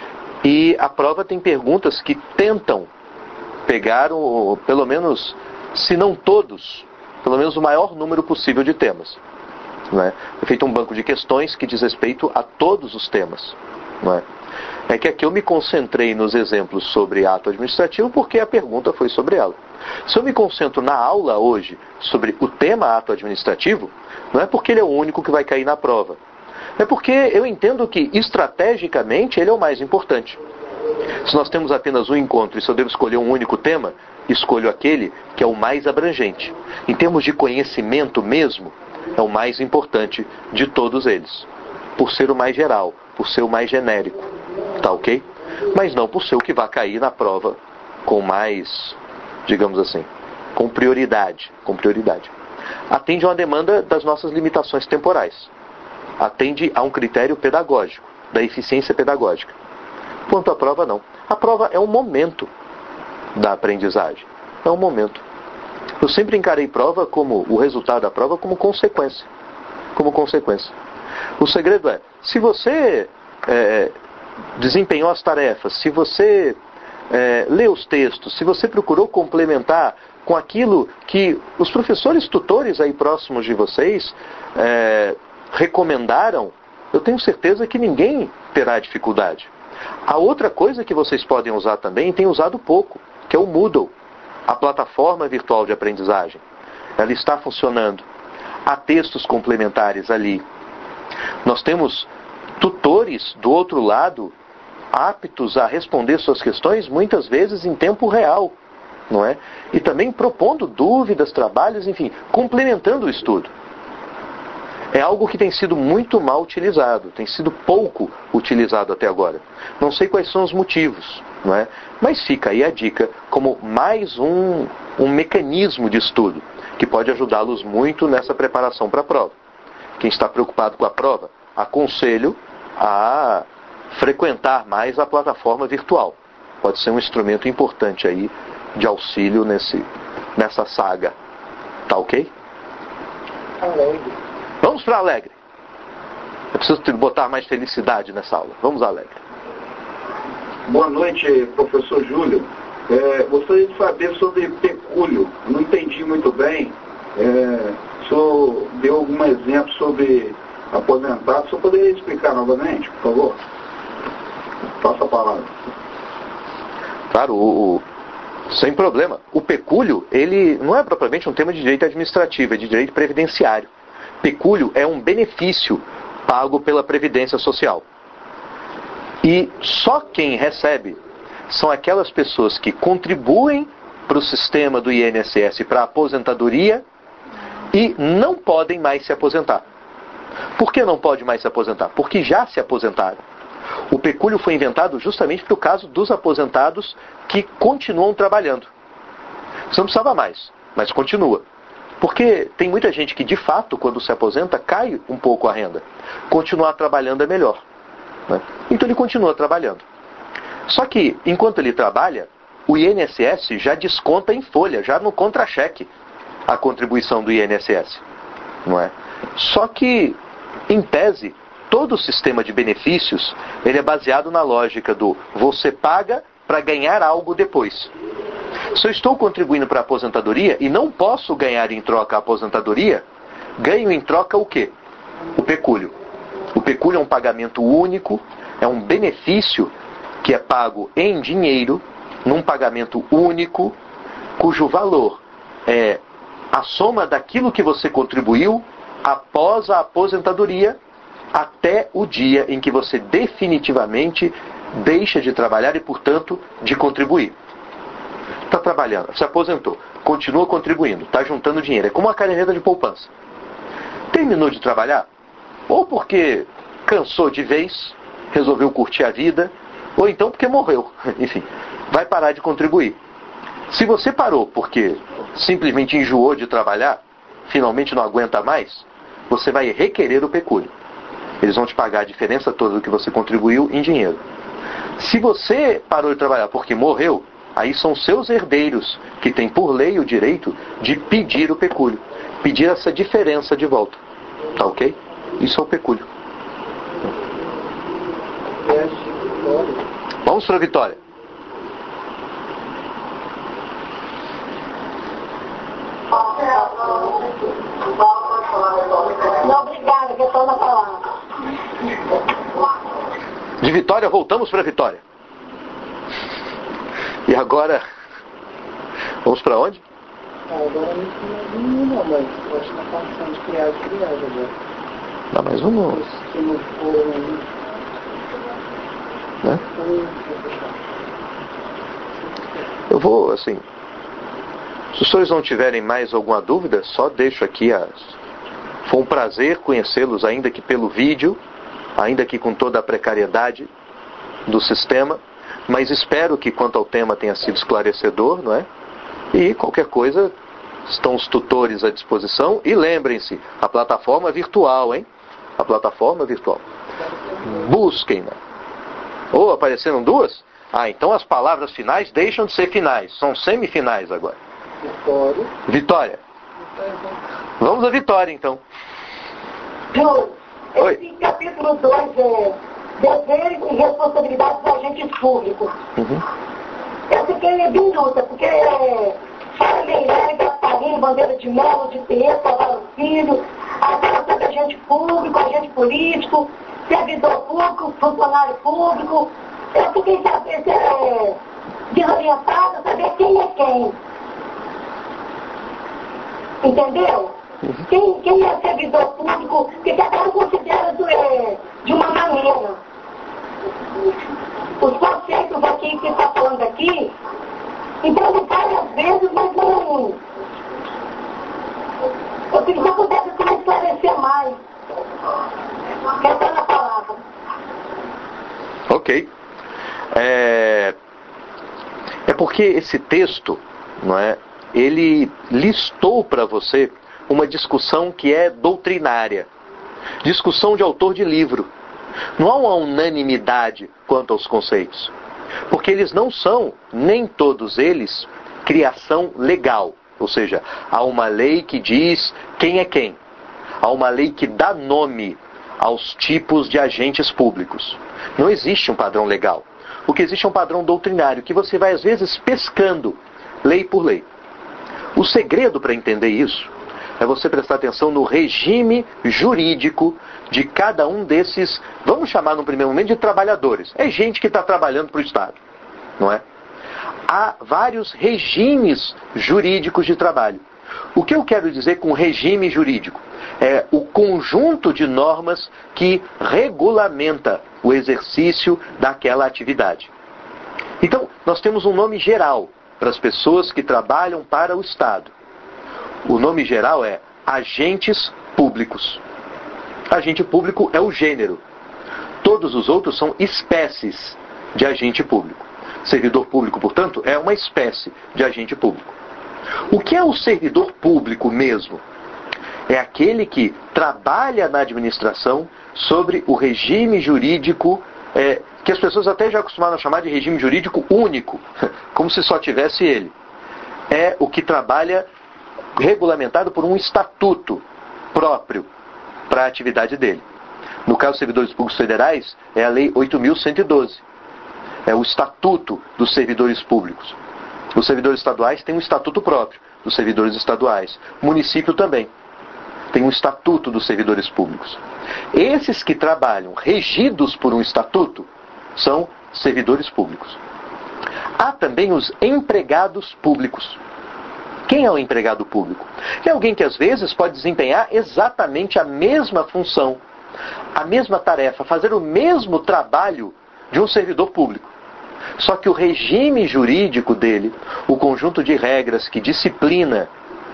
e a prova tem perguntas que tentam pegar, o, pelo menos, se não todos, pelo menos o maior número possível de temas. Não é? É feito um banco de questões que diz respeito a todos os temas. Não é? É que aqui eu me concentrei nos exemplos sobre ato administrativo porque a pergunta foi sobre ela. Se eu me concentro na aula hoje sobre o tema ato administrativo, não é porque ele é o único que vai cair na prova. É porque eu entendo que estrategicamente ele é o mais importante. Se nós temos apenas um encontro e se eu devo escolher um único tema, escolho aquele que é o mais abrangente. Em termos de conhecimento mesmo, é o mais importante de todos eles. Por ser o mais geral, por ser o mais genérico. Tá ok? Mas não por ser o que vai cair na prova com mais, digamos assim, com prioridade. Com prioridade. Atende a uma demanda das nossas limitações temporais. Atende a um critério pedagógico, da eficiência pedagógica. Quanto à prova, não. A prova é um momento da aprendizagem. É um momento. Eu sempre encarei prova como, o resultado da prova como consequência. Como consequência. O segredo é, se você é, desempenhou as tarefas, se você é, leu os textos, se você procurou complementar com aquilo que os professores tutores aí próximos de vocês é, recomendaram, eu tenho certeza que ninguém terá dificuldade. A outra coisa que vocês podem usar também, e têm usado pouco, que é o Moodle, a plataforma virtual de aprendizagem. Ela está funcionando. Há textos complementares ali. Nós temos tutores do outro lado aptos a responder suas questões, muitas vezes em tempo real, não é? E também propondo dúvidas, trabalhos, enfim, complementando o estudo. É algo que tem sido muito mal utilizado, tem sido pouco utilizado até agora. Não sei quais são os motivos, não é? Mas fica aí a dica como mais um, um mecanismo de estudo que pode ajudá-los muito nessa preparação para a prova. Quem está preocupado com a prova, aconselho a frequentar mais a plataforma virtual. Pode ser um instrumento importante aí de auxílio nesse, nessa saga. Tá ok? Alegre. Vamos para Alegre. Eu preciso botar mais felicidade nessa aula. Vamos, Alegre. Boa noite, professor Júlio. É, gostaria de saber sobre pecúlio. Eu não entendi muito bem. É, o senhor deu algum exemplo sobre aposentado. O senhor poderia explicar novamente, por favor? Passa a palavra. Claro, o, o, sem problema. O pecúlio, ele não é propriamente um tema de direito administrativo, é de direito previdenciário. Pecúlio é um benefício pago pela Previdência Social. E só quem recebe são aquelas pessoas que contribuem para o sistema do I N S S para a aposentadoria e não podem mais se aposentar. Por que não pode mais se aposentar? Porque já se aposentaram. O pecúlio foi inventado justamente para o caso dos aposentados que continuam trabalhando. Você não precisava mais, mas continua. Porque tem muita gente que, de fato, quando se aposenta, cai um pouco a renda. Continuar trabalhando é melhor, né? Então ele continua trabalhando. Só que, enquanto ele trabalha, o I N S S já desconta em folha, já no contra-cheque, a contribuição do I N S S. Não é? Só que, em tese, todo o sistema de benefícios, ele é baseado na lógica do você paga para ganhar algo depois. Se eu estou contribuindo para a aposentadoria e não posso ganhar em troca a aposentadoria, ganho em troca o quê? O pecúlio. O pecúlio é um pagamento único, é um benefício que é pago em dinheiro, num pagamento único, cujo valor é a soma daquilo que você contribuiu após a aposentadoria até o dia em que você definitivamente deixa de trabalhar e, portanto, de contribuir. Está trabalhando, se aposentou, continua contribuindo, está juntando dinheiro. É como uma caderneta de poupança. Terminou de trabalhar, ou porque cansou de vez, resolveu curtir a vida, ou então porque morreu. Enfim, vai parar de contribuir. Se você parou porque simplesmente enjoou de trabalhar, finalmente não aguenta mais, você vai requerer o pecúlio. Eles vão te pagar a diferença toda do que você contribuiu em dinheiro. Se você parou de trabalhar porque morreu, aí são seus herdeiros que têm por lei o direito de pedir o pecúlio. Pedir essa diferença de volta. Tá ok? Isso é o pecúlio. Vamos para a Vitória. Não, obrigada, que eu estou na palavra. De Vitória, voltamos para Vitória. E agora, vamos para onde? Agora não não, mas pode estar passando de criado de criado agora. Dá mais um. Se não for, né? Eu vou, assim, se os senhores não tiverem mais alguma dúvida, só deixo aqui as... Foi um prazer conhecê-los, ainda que pelo vídeo, ainda que com toda a precariedade do sistema, mas espero que quanto ao tema tenha sido esclarecedor, não é? E qualquer coisa, estão os tutores à disposição. E lembrem-se, a plataforma é virtual, hein? A plataforma é virtual. Busquem-na. Ou apareceram duas? Ah, então as palavras finais deixam de ser finais. São semifinais agora. Vitória. Vitória. Vamos à Vitória, então. Júlio, Oi. esse capítulo dois é deveres e responsabilidades dos agentes públicos. Uhum. Eu fiquei bem luta, porque fala lei, gastarinho, bandeira de melo, de terra, cavalo filho, agora sobre agente público, agente político, servidor público, funcionário público. Eu fiquei saber, é, desorientada, saber quem é quem. Entendeu? Uhum. Quem, quem é servidor público, que cada um considera do, é, de uma maneira. Os conceitos aqui que está falando aqui, então várias vezes, mas não. Eu queria que eu pudesse assim, esclarecer mais. Essa na palavra. Ok. É... é porque esse texto, não é, ele listou para você uma discussão que é doutrinária. Discussão de autor de livro. Não há uma unanimidade quanto aos conceitos. Porque eles não são, nem todos eles, criação legal. Ou seja, há uma lei que diz quem é quem. Há uma lei que dá nome aos tipos de agentes públicos. Não existe um padrão legal. O que existe é um padrão doutrinário, que você vai às vezes pescando, lei por lei. O segredo para entender isso é você prestar atenção no regime jurídico de cada um desses, vamos chamar no primeiro momento de trabalhadores. É gente que está trabalhando para o Estado, não é? Há vários regimes jurídicos de trabalho. O que eu quero dizer com regime jurídico? É o conjunto de normas que regulamenta o exercício daquela atividade. Então, nós temos um nome geral para as pessoas que trabalham para o Estado. O nome geral é agentes públicos. Agente público é o gênero. Todos os outros são espécies de agente público. Servidor público, portanto, é uma espécie de agente público. O que é o servidor público mesmo? É aquele que trabalha na administração sobre o regime jurídico, é, que as pessoas até já acostumaram a chamar de regime jurídico único, como se só tivesse ele. É o que trabalha regulamentado por um estatuto próprio para a atividade dele. No caso dos servidores públicos federais, é a Lei oito mil cento e doze. É o estatuto dos servidores públicos. Os servidores estaduais têm um estatuto próprio dos servidores estaduais. O município também tem um estatuto dos servidores públicos. Esses que trabalham regidos por um estatuto são servidores públicos. Há também os empregados públicos. Quem é o empregado público? É alguém que às vezes pode desempenhar exatamente a mesma função, a mesma tarefa, fazer o mesmo trabalho de um servidor público. Só que o regime jurídico dele, o conjunto de regras que disciplina,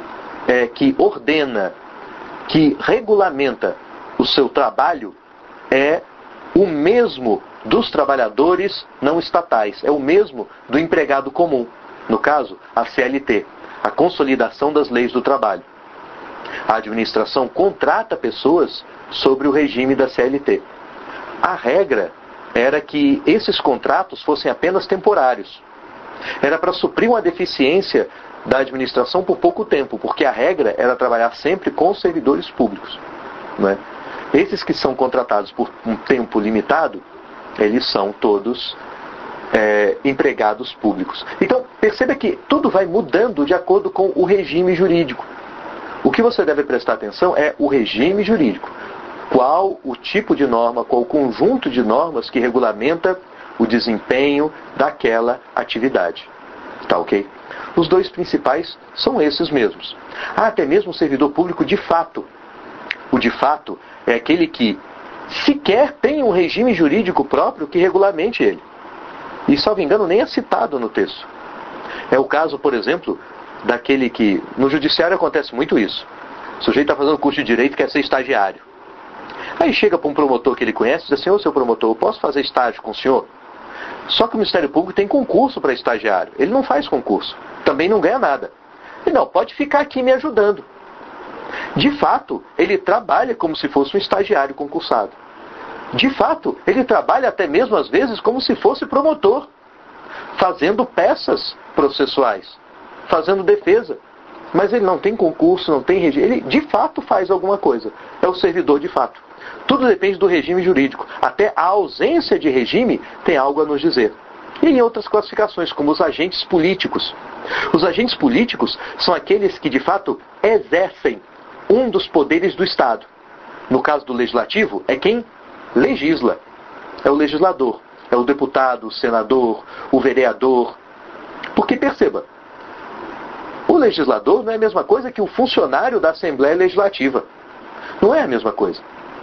é, que ordena, que regulamenta o seu trabalho, é o mesmo dos trabalhadores não estatais, é o mesmo do empregado comum, no caso, a C L T, a Consolidação das Leis do Trabalho. A administração contrata pessoas sobre o regime da C L T. A regra era que esses contratos fossem apenas temporários. Era para suprir uma deficiência da administração por pouco tempo, porque a regra era trabalhar sempre com servidores públicos, não é? Esses que são contratados por um tempo limitado, eles são todos é, empregados públicos. Então, perceba que tudo vai mudando de acordo com o regime jurídico. O que você deve prestar atenção é o regime jurídico. Qual o tipo de norma, qual o conjunto de normas que regulamenta o desempenho daquela atividade. Tá ok? Os dois principais são esses mesmos. Há até mesmo o servidor público de fato. O de fato é aquele que sequer tem um regime jurídico próprio que regulamente ele. E, salvo engano, nem é citado no texto. É o caso, por exemplo, daquele que... No judiciário acontece muito isso. O sujeito está fazendo curso de direito e quer ser estagiário. Aí chega para um promotor que ele conhece e diz assim: ô seu promotor, eu posso fazer estágio com o senhor? Só que o Ministério Público tem concurso para estagiário. Ele não faz concurso. Também não ganha nada. E não, pode ficar aqui me ajudando. De fato, ele trabalha como se fosse um estagiário concursado. De fato, ele trabalha até mesmo às vezes como se fosse promotor, fazendo peças processuais, fazendo defesa. Mas ele não tem concurso, não tem regime. Ele de fato faz alguma coisa. É o servidor de fato. Tudo depende do regime jurídico. Até a ausência de regime tem algo a nos dizer. E em outras classificações, como os agentes políticos. Os agentes políticos são aqueles que de fato exercem um dos poderes do Estado. No caso do legislativo, é quem legisla. É o legislador. É o deputado, o senador, o vereador. Porque perceba, o legislador não é a mesma coisa que o funcionário da Assembleia Legislativa. Não é a mesma coisa.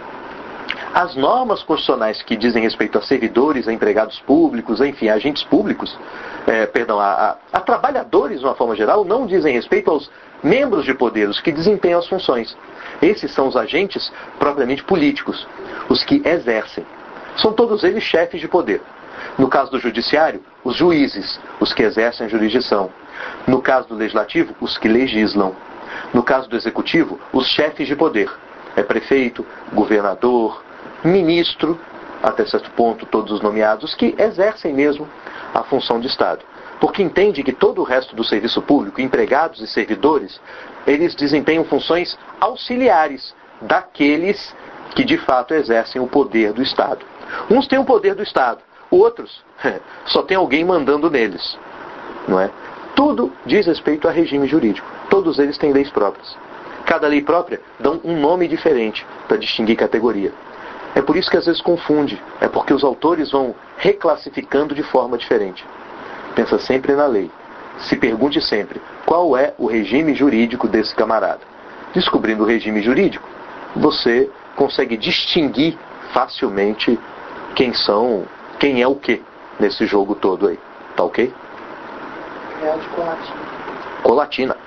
As normas constitucionais que dizem respeito a servidores, a empregados públicos, enfim, a agentes públicos, é, perdão, a, a, a trabalhadores de uma forma geral, não dizem respeito aos membros de poder, os que desempenham as funções. Esses são os agentes propriamente políticos, os que exercem. São todos eles chefes de poder. No caso do judiciário, os juízes, os que exercem a jurisdição. No caso do legislativo, os que legislam. No caso do executivo, os chefes de poder. É prefeito, governador, ministro, até certo ponto todos os nomeados, que exercem mesmo a função de Estado. porque entende que todo o resto do serviço público, empregados e servidores, eles desempenham funções auxiliares daqueles que de fato exercem o poder do Estado. Uns têm o poder do Estado, outros só tem alguém mandando neles, não é? Tudo diz respeito a regime jurídico. Todos eles têm leis próprias. Cada lei própria dá um nome diferente para distinguir categoria. É por isso que às vezes confunde. É porque os autores vão reclassificando de forma diferente. Pensa sempre na lei. Se pergunte sempre qual é o regime jurídico desse camarada. Descobrindo o regime jurídico, você consegue distinguir facilmente quem são, quem é o que nesse jogo todo aí. Tá ok? Real de Colatina. Colatina.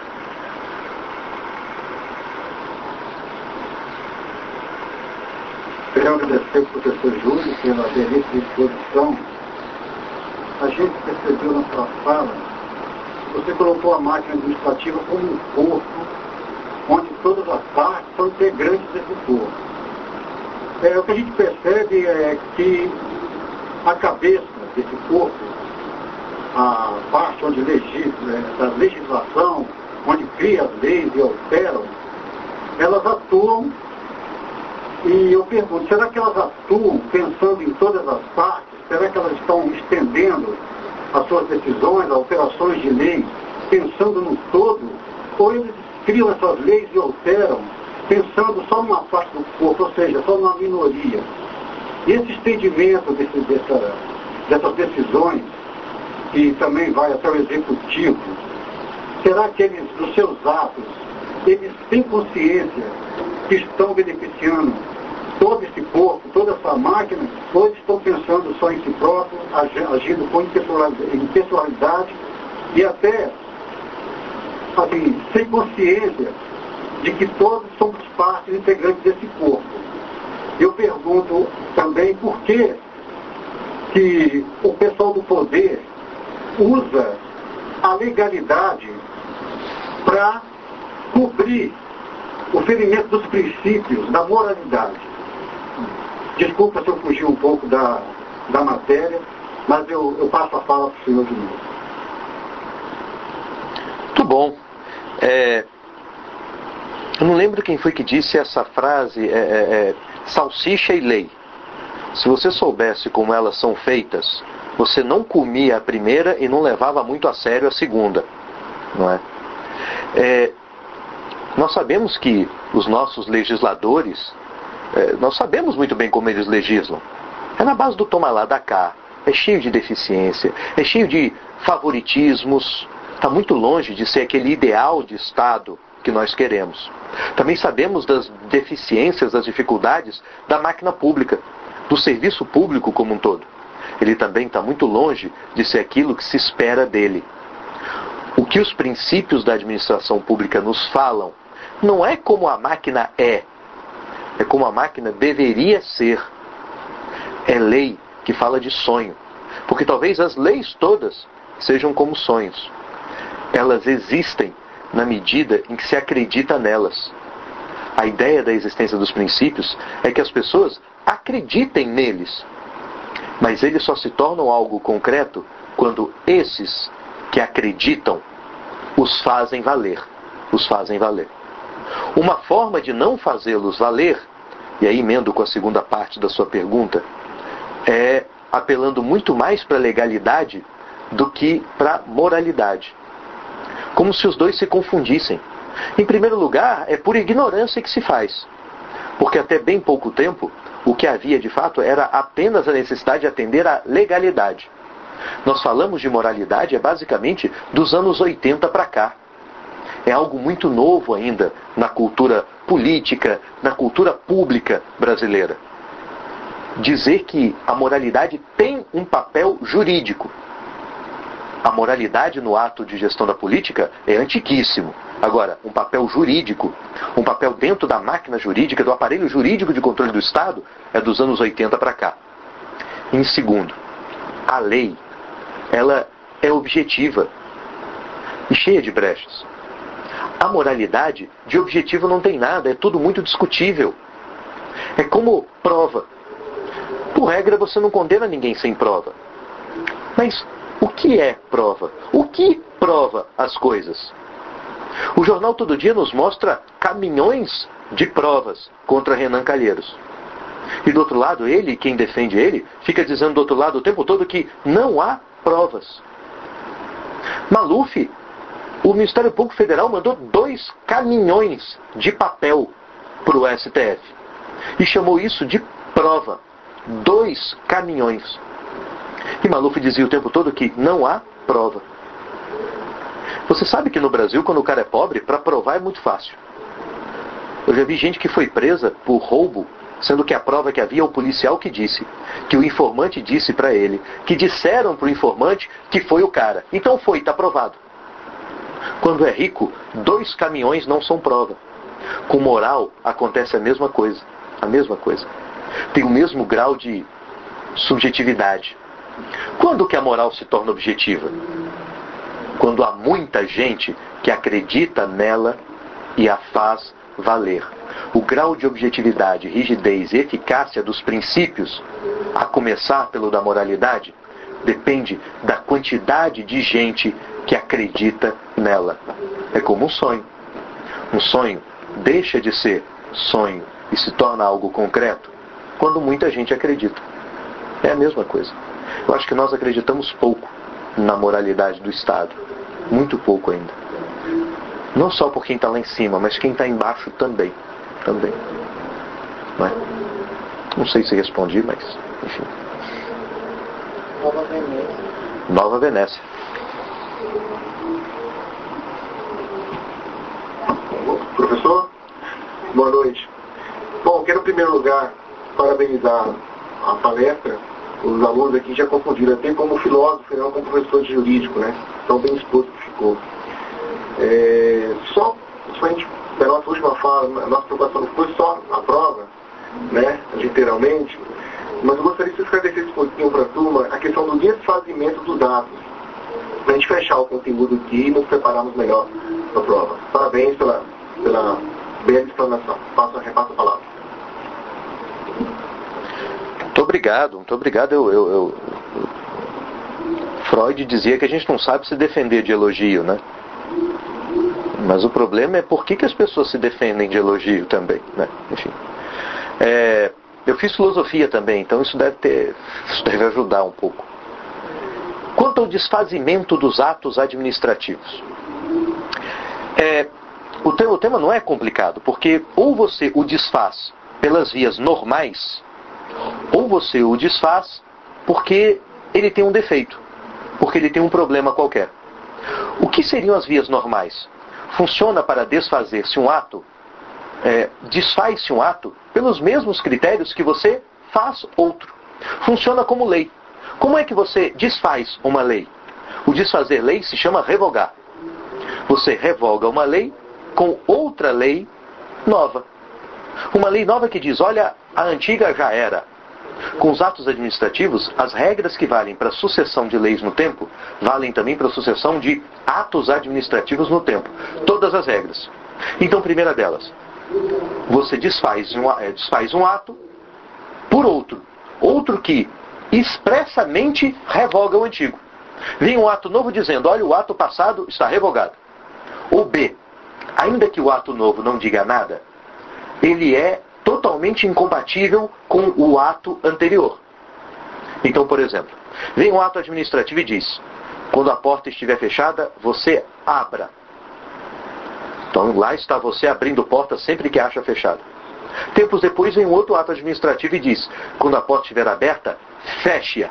Quero agradecer ao professor Júlio pela belíssima exposição. A gente percebeu na sua fala, você colocou a máquina administrativa como um corpo, onde todas as partes são integrantes desse corpo. É, o que a gente percebe é que a cabeça desse corpo, a parte onde legisla, da legislação, onde cria as leis e alteram, elas atuam. E eu pergunto, será que elas atuam pensando em todas as partes? Será que elas estão estendendo as suas decisões, alterações de leis, pensando no todo? Ou eles criam essas leis e alteram, pensando só numa parte do corpo, ou seja, só numa minoria? E esse estendimento desse, dessa, dessas decisões, que também vai até o executivo, será que eles, nos seus atos, eles têm consciência que estão beneficiando todo esse corpo, toda essa máquina, ou eles estão pensando só em si próprio, agindo com impessoalidade e até, assim, sem consciência de que todos somos partes integrantes desse corpo? Eu pergunto também por que que o pessoal do poder usa a legalidade para cobrir o ferimento dos princípios, da moralidade. Desculpa se eu fugi um pouco da, da matéria, mas eu, eu passo a fala para o senhor de novo. Muito bom. É, eu não lembro quem foi que disse essa frase, é, é, é, salsicha e lei. Se você soubesse como elas são feitas, você não comia a primeira e não levava muito a sério a segunda. Não é? É, nós sabemos que os nossos legisladores, é, nós sabemos muito bem como eles legislam. É na base do toma lá da cá. É cheio de deficiência, é cheio de favoritismos. Está muito longe de ser aquele ideal de Estado que nós queremos. Também sabemos das deficiências, das dificuldades da máquina pública, do serviço público como um todo. Ele também está muito longe de ser aquilo que se espera dele. O que os princípios da administração pública nos falam não é como a máquina é, é como a máquina deveria ser. É lei que fala de sonho, porque talvez as leis todas sejam como sonhos. Elas existem na medida em que se acredita nelas. A ideia da existência dos princípios é que as pessoas acreditem neles, mas eles só se tornam algo concreto quando esses que acreditam os fazem valer, os fazem valer. Uma forma de não fazê-los valer, e aí emendo com a segunda parte da sua pergunta, é apelando muito mais para a legalidade do que para a moralidade. Como se os dois se confundissem. Em primeiro lugar, é por ignorância que se faz. Porque até bem pouco tempo, o que havia de fato era apenas a necessidade de atender à legalidade. Nós falamos de moralidade é basicamente dos anos oitenta para cá. É algo muito novo ainda na cultura política, na cultura pública brasileira. Dizer que a moralidade tem um papel jurídico. A moralidade no ato de gestão da política é antiquíssimo. Agora, um papel jurídico, um papel dentro da máquina jurídica, do aparelho jurídico de controle do Estado, é dos anos oitenta para cá. Em segundo, a lei, ela é objetiva e cheia de brechas. A moralidade, de objetivo não tem nada, é tudo muito discutível. É como prova. Por regra, você não condena ninguém sem prova. Mas O que é prova? O que prova as coisas? O jornal Todo Dia nos mostra caminhões de provas contra Renan Calheiros. E do outro lado, ele, quem defende ele, fica dizendo do outro lado o tempo todo que não há provas. Maluf, o Ministério Público Federal mandou dois caminhões de papel para o S T F. E chamou isso de prova. Dois caminhões. E Maluf dizia o tempo todo que não há prova. Você sabe que no Brasil, quando o cara é pobre, para provar é muito fácil. Eu já vi gente que foi presa por roubo, sendo que a prova que havia é o policial que disse, que o informante disse para ele, que disseram para o informante que foi o cara. Então foi, está provado. Quando é rico, dois caminhões não são prova. Com moral, acontece a mesma coisa. A mesma coisa. Tem o mesmo grau de subjetividade. Quando que a moral se torna objetiva? Quando há muita gente que acredita nela e a faz valer. O grau de objetividade, rigidez e eficácia dos princípios, a começar pelo da moralidade, depende da quantidade de gente que acredita nela. É como um sonho. Um sonho deixa de ser sonho e se torna algo concreto quando muita gente acredita. É a mesma coisa. Eu acho que nós acreditamos pouco na moralidade do Estado. Muito pouco ainda. Não só por quem está lá em cima, mas quem está embaixo também. Também. Não é? Não sei se respondi, mas enfim. Nova Venécia. Nova Venécia. Professor, boa noite. Bom, quero em primeiro lugar parabenizar a palestra. Os alunos aqui já confundiram, até como filósofo e não como professor de jurídico, né? Tão bem exposto que ficou. É, só, se a gente, da nossa última fala, a nossa preocupação não foi só a prova, né? Literalmente, mas eu gostaria que você esclarecesse um pouquinho para a turma a questão do desfazimento dos dados, para a gente fechar o conteúdo aqui e nos prepararmos melhor para a prova. Parabéns pela, pela bela explanação. Passo, repasso a palavra. Muito obrigado, muito obrigado. Eu, eu, eu... Freud dizia que a gente não sabe se defender de elogio, né? Mas o problema é por que, que as pessoas se defendem de elogio também, né? Enfim. É, eu fiz filosofia também, então isso deve ter, isso deve ajudar um pouco. Quanto ao desfazimento dos atos administrativos, é, o, te, o tema não é complicado, porque ou você o desfaz pelas vias normais, ou você o desfaz porque ele tem um defeito, porque ele tem um problema qualquer. O que seriam as vias normais? Funciona para desfazer-se um ato, é, desfaz-se um ato pelos mesmos critérios que você faz outro. Funciona como lei. Como é que você desfaz uma lei? O desfazer lei se chama revogar. Você revoga uma lei com outra lei nova. Uma lei nova que diz, olha, a antiga já era. Com os atos administrativos, as regras que valem para a sucessão de leis no tempo, valem também para a sucessão de atos administrativos no tempo. Todas as regras. Então, primeira delas, você desfaz um, é, desfaz um ato por outro. Outro que expressamente revoga o antigo. Vem um ato novo dizendo, olha, o ato passado está revogado. Ou B, ainda que o ato novo não diga nada, ele é totalmente incompatível com o ato anterior. Então, por exemplo, vem um ato administrativo e diz, quando a porta estiver fechada, você abra. Então, lá está você abrindo porta sempre que acha fechada. Tempos depois vem um outro ato administrativo e diz, quando a porta estiver aberta, feche-a.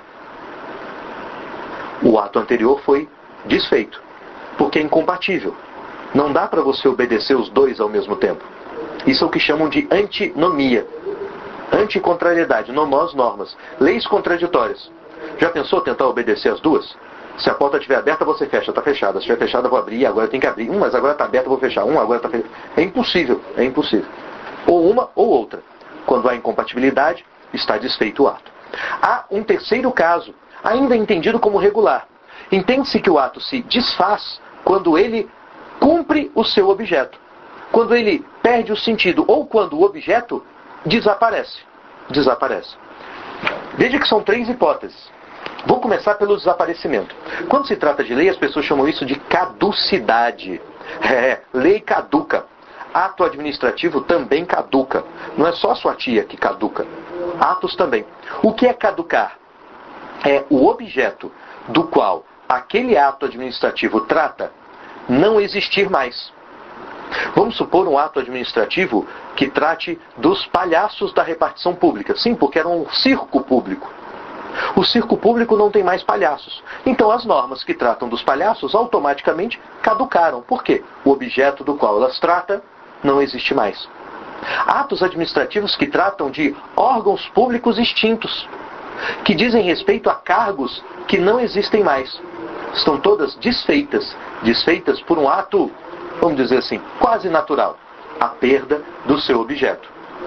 O ato anterior foi desfeito, porque é incompatível. Não dá para você obedecer os dois ao mesmo tempo. Isso é o que chamam de antinomia. Anticontrariedade, nomós, normas. Leis contraditórias. Já pensou tentar obedecer as duas? Se a porta estiver aberta, você fecha, está fechada. Se estiver fechada, vou abrir, agora tem que abrir. Um, mas agora está aberta, vou fechar. Um, agora está fechada. É impossível, é impossível. Ou uma ou outra. Quando há incompatibilidade, está desfeito o ato. Há um terceiro caso, ainda entendido como regular. Entende-se que o ato se desfaz quando ele cumpre o seu objeto. Quando ele perde o sentido ou quando o objeto desaparece. Desaparece. Veja que são três hipóteses. Vou começar pelo desaparecimento. Quando se trata de lei, as pessoas chamam isso de caducidade. É, lei caduca. Ato administrativo também caduca. Não é só a sua tia que caduca. Atos também. O que é caducar? É o objeto do qual aquele ato administrativo trata não existir mais. Vamos supor um ato administrativo que trate dos palhaços da repartição pública. Sim, porque era um circo público. O circo público não tem mais palhaços. Então as normas que tratam dos palhaços automaticamente caducaram. Por quê? O objeto do qual elas tratam não existe mais. Atos administrativos que tratam de órgãos públicos extintos, que dizem respeito a cargos que não existem mais. Estão todas desfeitas, desfeitas por um ato, vamos dizer assim, quase natural, a perda do seu objeto.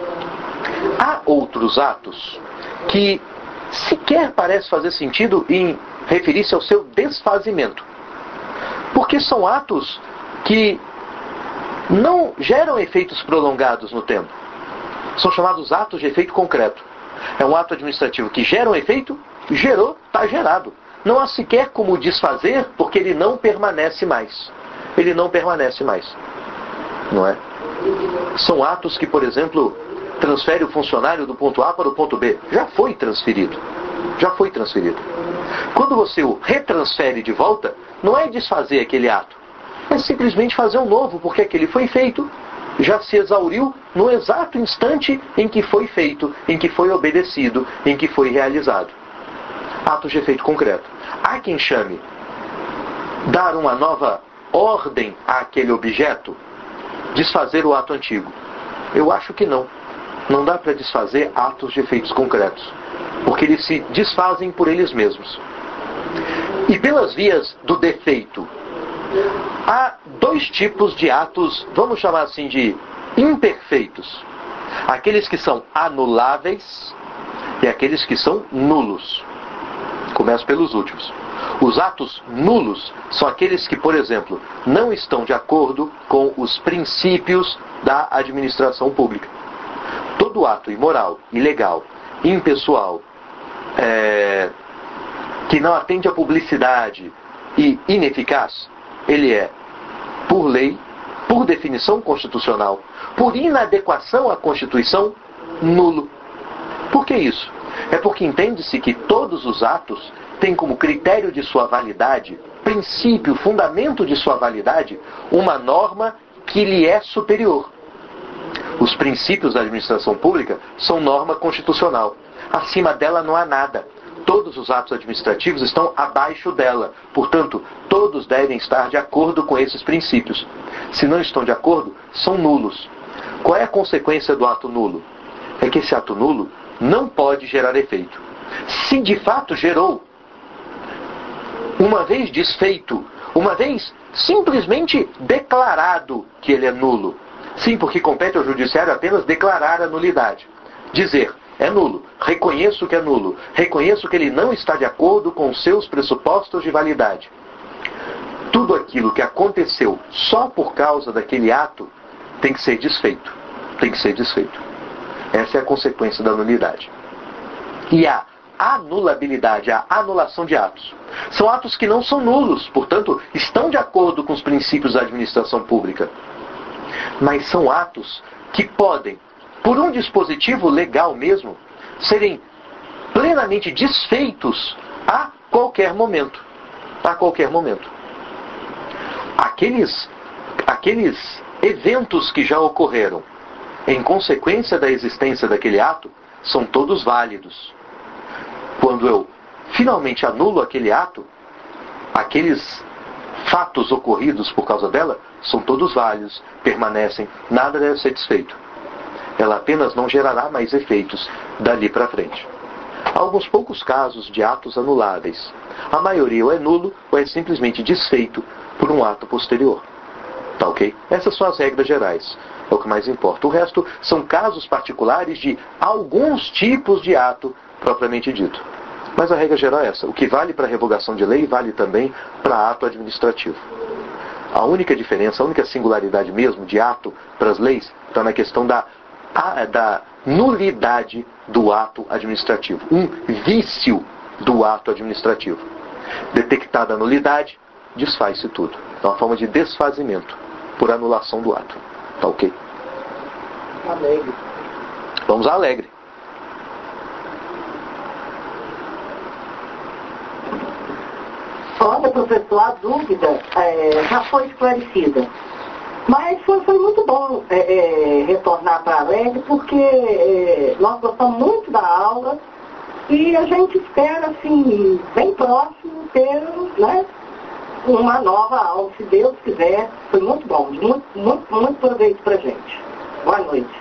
Há outros atos que sequer parece fazer sentido em referir-se ao seu desfazimento, porque são atos que não geram efeitos prolongados no tempo. São chamados atos de efeito concreto. É um ato administrativo que gera um efeito, gerou, está gerado. Não há sequer como desfazer, porque ele não permanece mais. Ele não permanece mais. Não é? São atos que, por exemplo, transferem o funcionário do ponto A para o ponto B. Já foi transferido. Já foi transferido. Quando você o retransfere de volta, não é desfazer aquele ato. É simplesmente fazer um novo, porque aquele foi feito, já se exauriu no exato instante em que foi feito, em que foi obedecido, em que foi realizado. Atos de efeito concreto. Há quem chame dar uma nova ordem àquele objeto, desfazer o ato antigo. Eu acho que não. Não dá para desfazer atos de efeitos concretos, porque eles se desfazem por eles mesmos. E pelas vias do defeito, há dois tipos de atos, vamos chamar assim de imperfeitos. Aqueles que são anuláveis e aqueles que são nulos. Começo pelos últimos. Os atos nulos são aqueles que, por exemplo, não estão de acordo com os princípios da administração pública. Todo ato imoral, ilegal, impessoal, é, que não atende à publicidade e ineficaz, ele é, por lei, por definição constitucional, por inadequação à Constituição, nulo. Por que isso? É porque entende-se que todos os atos têm como critério de sua validade, princípio, fundamento de sua validade, uma norma que lhe é superior. Os princípios da administração pública são norma constitucional. Acima dela não há nada. Todos os atos administrativos estão abaixo dela. Portanto, todos devem estar de acordo com esses princípios. Se não estão de acordo, são nulos. Qual é a consequência do ato nulo? É que esse ato nulo não pode gerar efeito. Se de fato gerou, uma vez desfeito, uma vez simplesmente declarado que ele é nulo. Sim, porque compete ao judiciário apenas declarar a nulidade. Dizer, é nulo, reconheço que é nulo, reconheço que ele não está de acordo com os seus pressupostos de validade. Tudo aquilo que aconteceu só por causa daquele ato tem que ser desfeito. Tem que ser desfeito. Essa é a consequência da nulidade. E a anulabilidade, a anulação de atos. São atos que não são nulos, portanto, estão de acordo com os princípios da administração pública. Mas são atos que podem, por um dispositivo legal mesmo, serem plenamente desfeitos a qualquer momento. A qualquer momento. Aqueles, aqueles eventos que já ocorreram em consequência da existência daquele ato são todos válidos. Quando eu finalmente anulo aquele ato, aqueles fatos ocorridos por causa dela são todos válidos, permanecem, nada deve ser desfeito. Ela apenas não gerará mais efeitos dali para frente. Há alguns poucos casos de atos anuláveis. A maioria ou é nulo ou é simplesmente desfeito por um ato posterior. Tá ok? Essas são as regras gerais. É o que mais importa. O resto são casos particulares de alguns tipos de ato propriamente dito. Mas a regra geral é essa. O que vale para revogação de lei vale também para ato administrativo. A única diferença, a única singularidade mesmo de ato para as leis está na questão da, a, da nulidade do ato administrativo. Um vício do ato administrativo. Detectada a nulidade, desfaz-se tudo. É uma forma de desfazimento por anulação do ato. Tá ok? Alegre. Vamos a Alegre. Olha, professor, a dúvida é, já foi esclarecida. Mas foi, foi muito bom é, é, retornar para a Alegre, porque é, nós gostamos muito da aula e a gente espera, assim, bem próximo, ter, né, uma nova aula, se Deus quiser. Foi muito bom, muito, muito, muito proveito para a gente. Boa noite.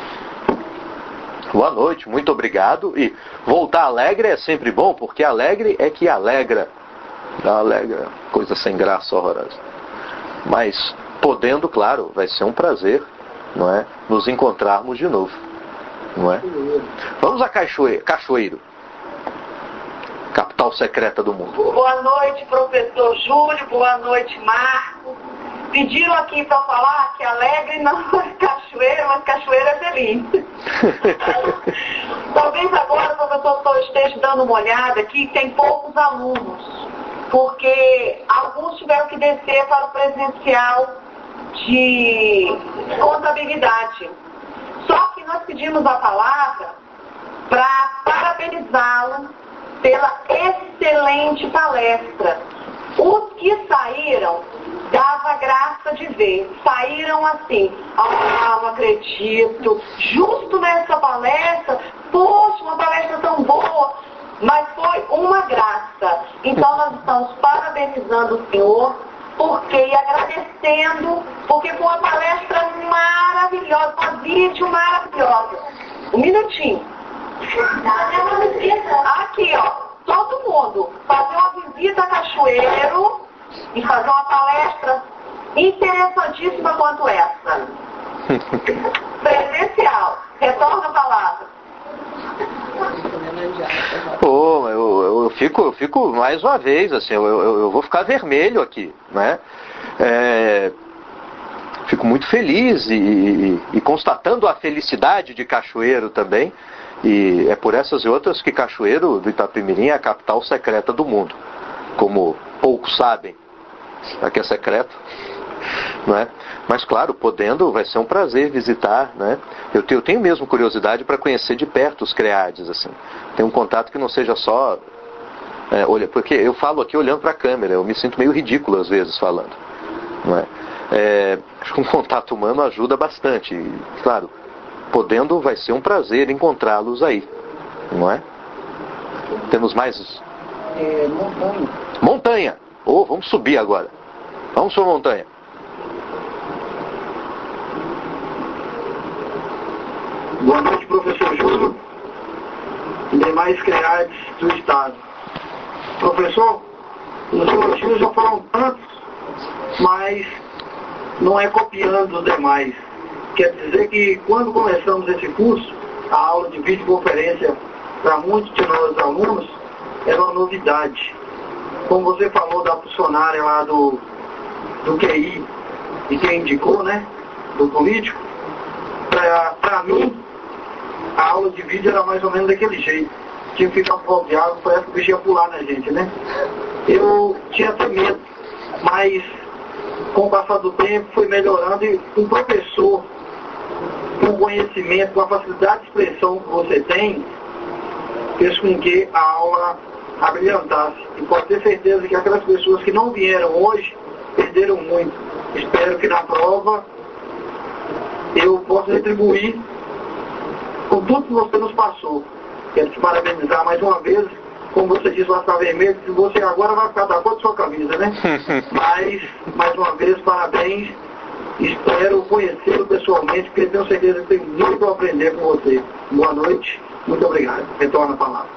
Boa noite, muito obrigado. E voltar alegre é sempre bom, porque alegre é que alegra. Alegra, coisa sem graça, horrorosa. Mas, podendo, claro, vai ser um prazer, não é, nos encontrarmos de novo, não é? Vamos a Cachoeiro, Cachoeiro, capital secreta do mundo. Boa noite, professor Júlio. Boa noite, Marco. Pediram aqui para falar que Alegre não é cachoeira, mas cachoeira é feliz. Talvez agora o professor esteja dando uma olhada aqui, tem poucos alunos, porque alguns tiveram que descer para o presencial de contabilidade. Só que nós pedimos a palavra para parabenizá-lo pela excelente palestra. Os que saíram, dava graça de ver. Saíram assim, ah, não acredito, justo nessa palestra, poxa, uma palestra tão boa, mas foi uma graça. Então nós estamos parabenizando o senhor, porque e agradecendo, porque foi uma palestra maravilhosa, um vídeo maravilhoso. Um minutinho. Aqui, ó. Todo mundo fazer uma visita a Cachoeiro e fazer uma palestra interessantíssima quanto essa. Presencial. Retorna a palavra. Pô, eu, eu, eu, fico, eu fico mais uma vez, assim, eu, eu, eu vou ficar vermelho aqui, né? É, fico muito feliz e, e, e constatando a felicidade de Cachoeiro também. E é por essas e outras que Cachoeiro do Itapemirim é a capital secreta do mundo. Como poucos sabem, aqui é secreto, não é? Mas claro, podendo, vai ser um prazer visitar, né? Eu tenho, eu tenho mesmo curiosidade para conhecer de perto os CREADs, assim. Tem um contato que não seja só, é, olha, porque eu falo aqui olhando para a câmera, eu me sinto meio ridículo às vezes falando, não é? É, acho que um contato humano ajuda bastante, e, claro. Podendo, vai ser um prazer encontrá-los aí, não é? Temos mais... É, montanha. Montanha! Oh, vamos subir agora. Vamos para a montanha. Boa noite, professor Júlio e demais CREADs do Estado. Professor, os elogios já foram tantos, mas não é copiando os demais. Quer dizer que quando começamos esse curso, a aula de videoconferência para muitos de nós alunos era uma novidade. Como você falou da funcionária lá do, do Q I e quem indicou, né, do político, para mim a aula de vídeo era mais ou menos daquele jeito. Tinha que ficar com o diálogo, parece que o bicho ia pular na gente, né? Eu tinha até medo, mas com o passar do tempo foi melhorando e um professor com o conhecimento, com a facilidade de expressão que você tem, fez com que a aula abrilhantasse. E pode ter certeza que aquelas pessoas que não vieram hoje, perderam muito. Espero que na prova eu possa retribuir com tudo que você nos passou. Quero te parabenizar mais uma vez, como você disse lá está vermelho, que você agora vai ficar da cor de sua camisa, né? Mas, mais uma vez, parabéns. Espero conhecê-lo pessoalmente, porque tenho certeza que tem muito a aprender com você. Boa noite, muito obrigado. Retorno a palavra.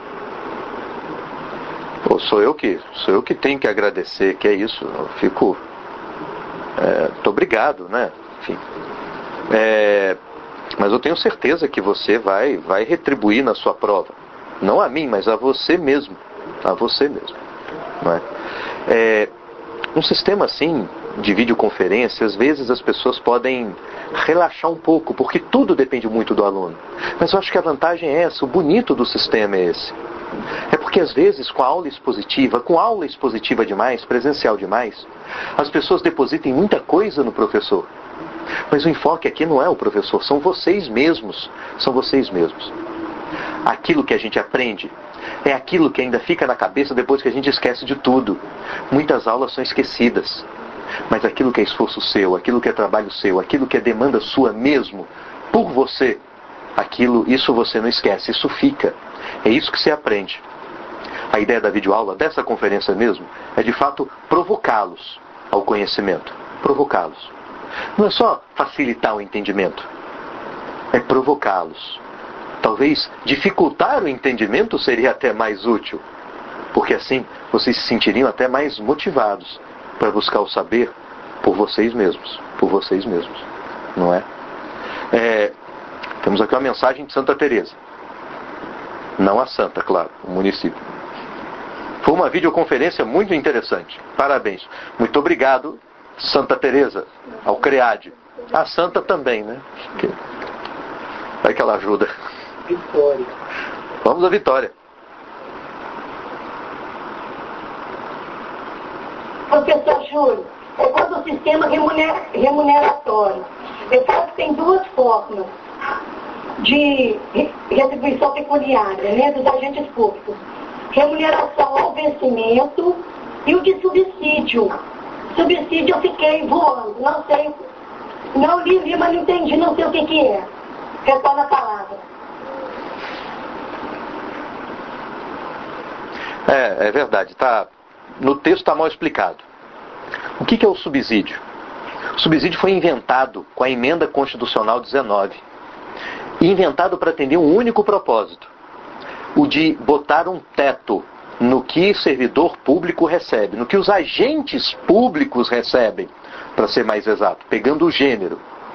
Pô, sou eu que sou eu que tenho que agradecer, que é isso. Eu fico é, muito obrigado, né? Enfim, é, mas eu tenho certeza que você vai vai retribuir na sua prova, não a mim, mas a você mesmo, a você mesmo, não é? É, um sistema assim de videoconferência, às vezes as pessoas podem relaxar um pouco, porque tudo depende muito do aluno. Mas eu acho que a vantagem é essa, o bonito do sistema é esse. É porque às vezes com a aula expositiva, com aula expositiva demais, presencial demais, as pessoas depositam muita coisa no professor. Mas o enfoque aqui não é o professor, são vocês mesmos, são vocês mesmos. Aquilo que a gente aprende é aquilo que ainda fica na cabeça depois que a gente esquece de tudo. Muitas aulas são esquecidas, mas aquilo que é esforço seu, aquilo que é trabalho seu, aquilo que é demanda sua mesmo, por você, aquilo, isso você não esquece, isso fica. É isso que você aprende. A ideia da videoaula, dessa conferência mesmo, é de fato provocá-los ao conhecimento. Provocá-los. Não é só facilitar o entendimento, é provocá-los. Talvez dificultar o entendimento seria até mais útil, porque assim vocês se sentiriam até mais motivados para buscar o saber por vocês mesmos, por vocês mesmos, não é? é temos aqui uma mensagem de Santa Teresa, não a Santa, claro, o município. Foi uma videoconferência muito interessante, parabéns, muito obrigado, Santa Teresa, ao CREAD, a Santa também, né? Vai que ela ajuda. Vitória. Vamos à Vitória. Professor Júlio, é quanto ao sistema remuner- remuneratório. Eu falo que tem duas formas de re- retribuição pecuniária, né, dos agentes públicos. Remuneração ao vencimento e o de subsídio. Subsídio eu fiquei voando, não sei, não li, li, mas não entendi, não sei o que que é. Retorna a palavra. É, é verdade, tá, no texto está mal explicado. O que que é o subsídio? O subsídio foi inventado com a Emenda Constitucional dezenove. E inventado para atender um único propósito. O de botar um teto no que servidor público recebe, no que os agentes públicos recebem, para ser mais exato, pegando o gênero.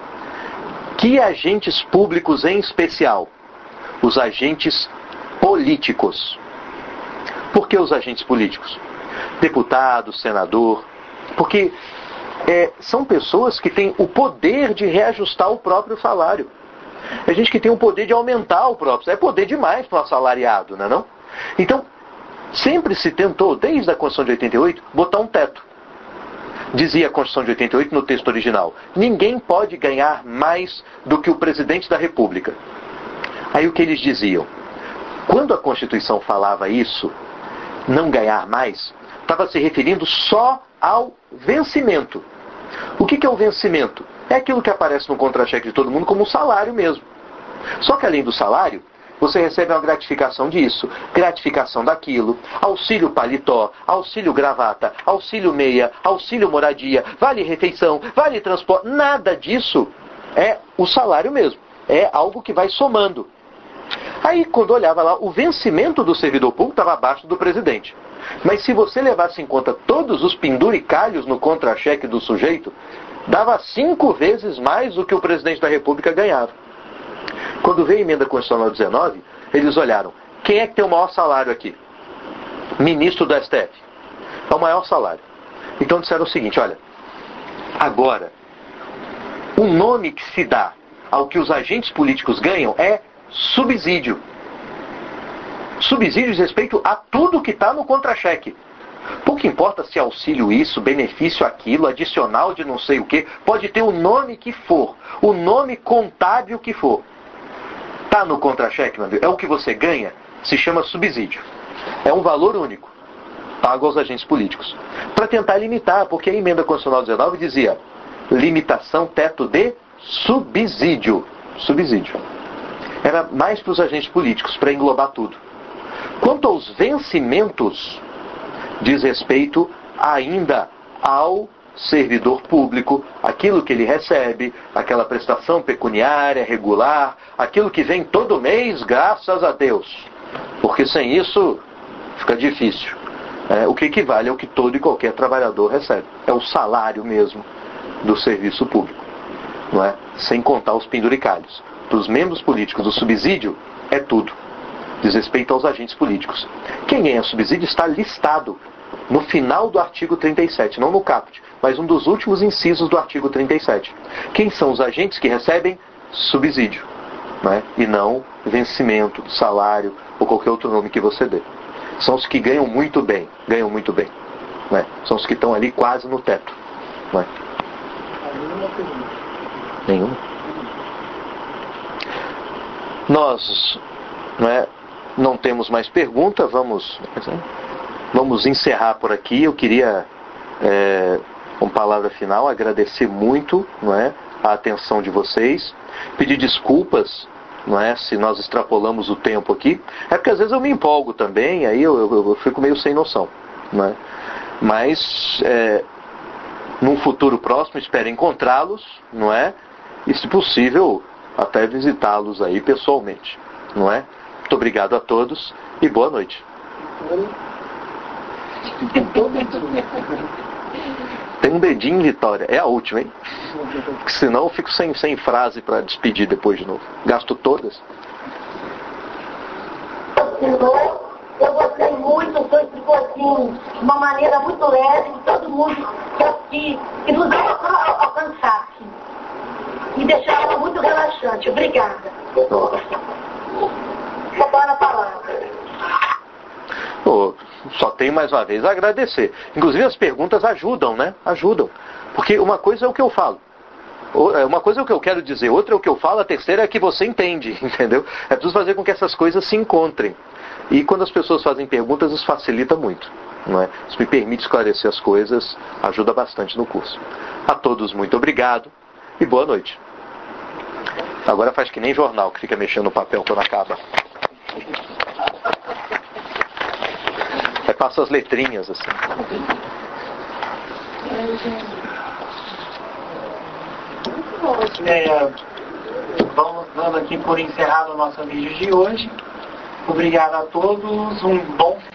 Que agentes públicos em especial? Os agentes políticos. Por que os agentes políticos? Deputado, senador. Porque é, são pessoas que têm o poder de reajustar o próprio salário. É gente que tem o poder de aumentar o próprio. É poder demais para o assalariado, não é não? Então, sempre se tentou, desde a Constituição de oitenta e oito, botar um teto. Dizia a Constituição de oitenta e oito no texto original: ninguém pode ganhar mais do que o presidente da República. Aí o que eles diziam? Quando a Constituição falava isso, não ganhar mais, estava se referindo só ao vencimento. O que que é o vencimento? É aquilo que aparece no contra-cheque de todo mundo como um salário mesmo. Só que além do salário, você recebe uma gratificação disso, gratificação daquilo, auxílio paletó, auxílio gravata, auxílio meia, auxílio moradia, vale refeição, vale transporte. Nada disso é o salário mesmo. É algo que vai somando. Aí, quando olhava lá, o vencimento do servidor público estava abaixo do presidente. Mas se você levasse em conta todos os penduricalhos no contra-cheque do sujeito, dava cinco vezes mais do que o presidente da República ganhava. Quando veio a Emenda Constitucional dezenove, eles olharam: quem é que tem o maior salário aqui? Ministro do S T F. É o maior salário. Então disseram o seguinte: olha, agora, o nome que se dá ao que os agentes políticos ganham é subsídio. Subsídio diz respeito a tudo que está no contra-cheque. Pouco importa se auxílio isso, benefício aquilo, adicional de não sei o que, pode ter o nome que for, o nome contábil que for. Está no contra-cheque, meu amigo, é o que você ganha, se chama subsídio. É um valor único, pago aos agentes políticos. Para tentar limitar, porque a Emenda Constitucional dezenove dizia limitação teto de subsídio. Subsídio. Era mais para os agentes políticos, para englobar tudo. Quanto aos vencimentos, diz respeito ainda ao servidor público, aquilo que ele recebe, aquela prestação pecuniária regular, aquilo que vem todo mês, graças a Deus. Porque sem isso fica difícil. É, o que equivale ao que todo e qualquer trabalhador recebe. É o salário mesmo do serviço público. Não é? Sem contar os penduricalhos. Para os membros políticos, o subsídio é tudo. Diz respeito aos agentes políticos. Quem ganha subsídio está listado no final do artigo trinta e sete, não no caput, mas um dos últimos incisos do artigo trinta e sete. Quem são os agentes que recebem subsídio, não é? E não vencimento, salário ou ou qualquer outro nome que você dê. São os que ganham muito bem, ganham muito bem. Não é? São os que estão ali quase no teto. Não é? Nenhuma. Nós não, é, não temos mais pergunta, vamos, vamos encerrar por aqui. Eu queria, é, com palavra final, agradecer muito, não é, a atenção de vocês, pedir desculpas, não é, se nós extrapolamos o tempo aqui. É porque às vezes eu me empolgo também, aí eu, eu, eu fico meio sem noção. Não é? Mas, é, num futuro próximo, espero encontrá-los, não é? E, se possível, até visitá-los aí pessoalmente, não é? Muito obrigado a todos e boa noite. Tem um dedinho, Vitória. É a última, hein? Porque senão eu fico sem, sem frase para despedir depois de novo. Gasto todas. Eu gostei muito, o senhor explicou assim, de uma maneira muito leve, que todo mundo que, que nos alcançasse. Me deixava muito relaxante. Obrigada. Retorna a palavra. Oh, só tenho mais uma vez a agradecer. Inclusive as perguntas ajudam, né? Ajudam. Porque uma coisa é o que eu falo. Uma coisa é o que eu quero dizer, outra é o que eu falo, a terceira é que você entende, entendeu? É preciso fazer com que essas coisas se encontrem. E quando as pessoas fazem perguntas, isso facilita muito, não é? Isso me permite esclarecer as coisas, ajuda bastante no curso. A todos, muito obrigado e boa noite. Agora faz que nem jornal, que fica mexendo no papel quando acaba. Aí passa as letrinhas assim. É, vamos dando aqui por encerrado o nosso vídeo de hoje. Obrigado a todos, um bom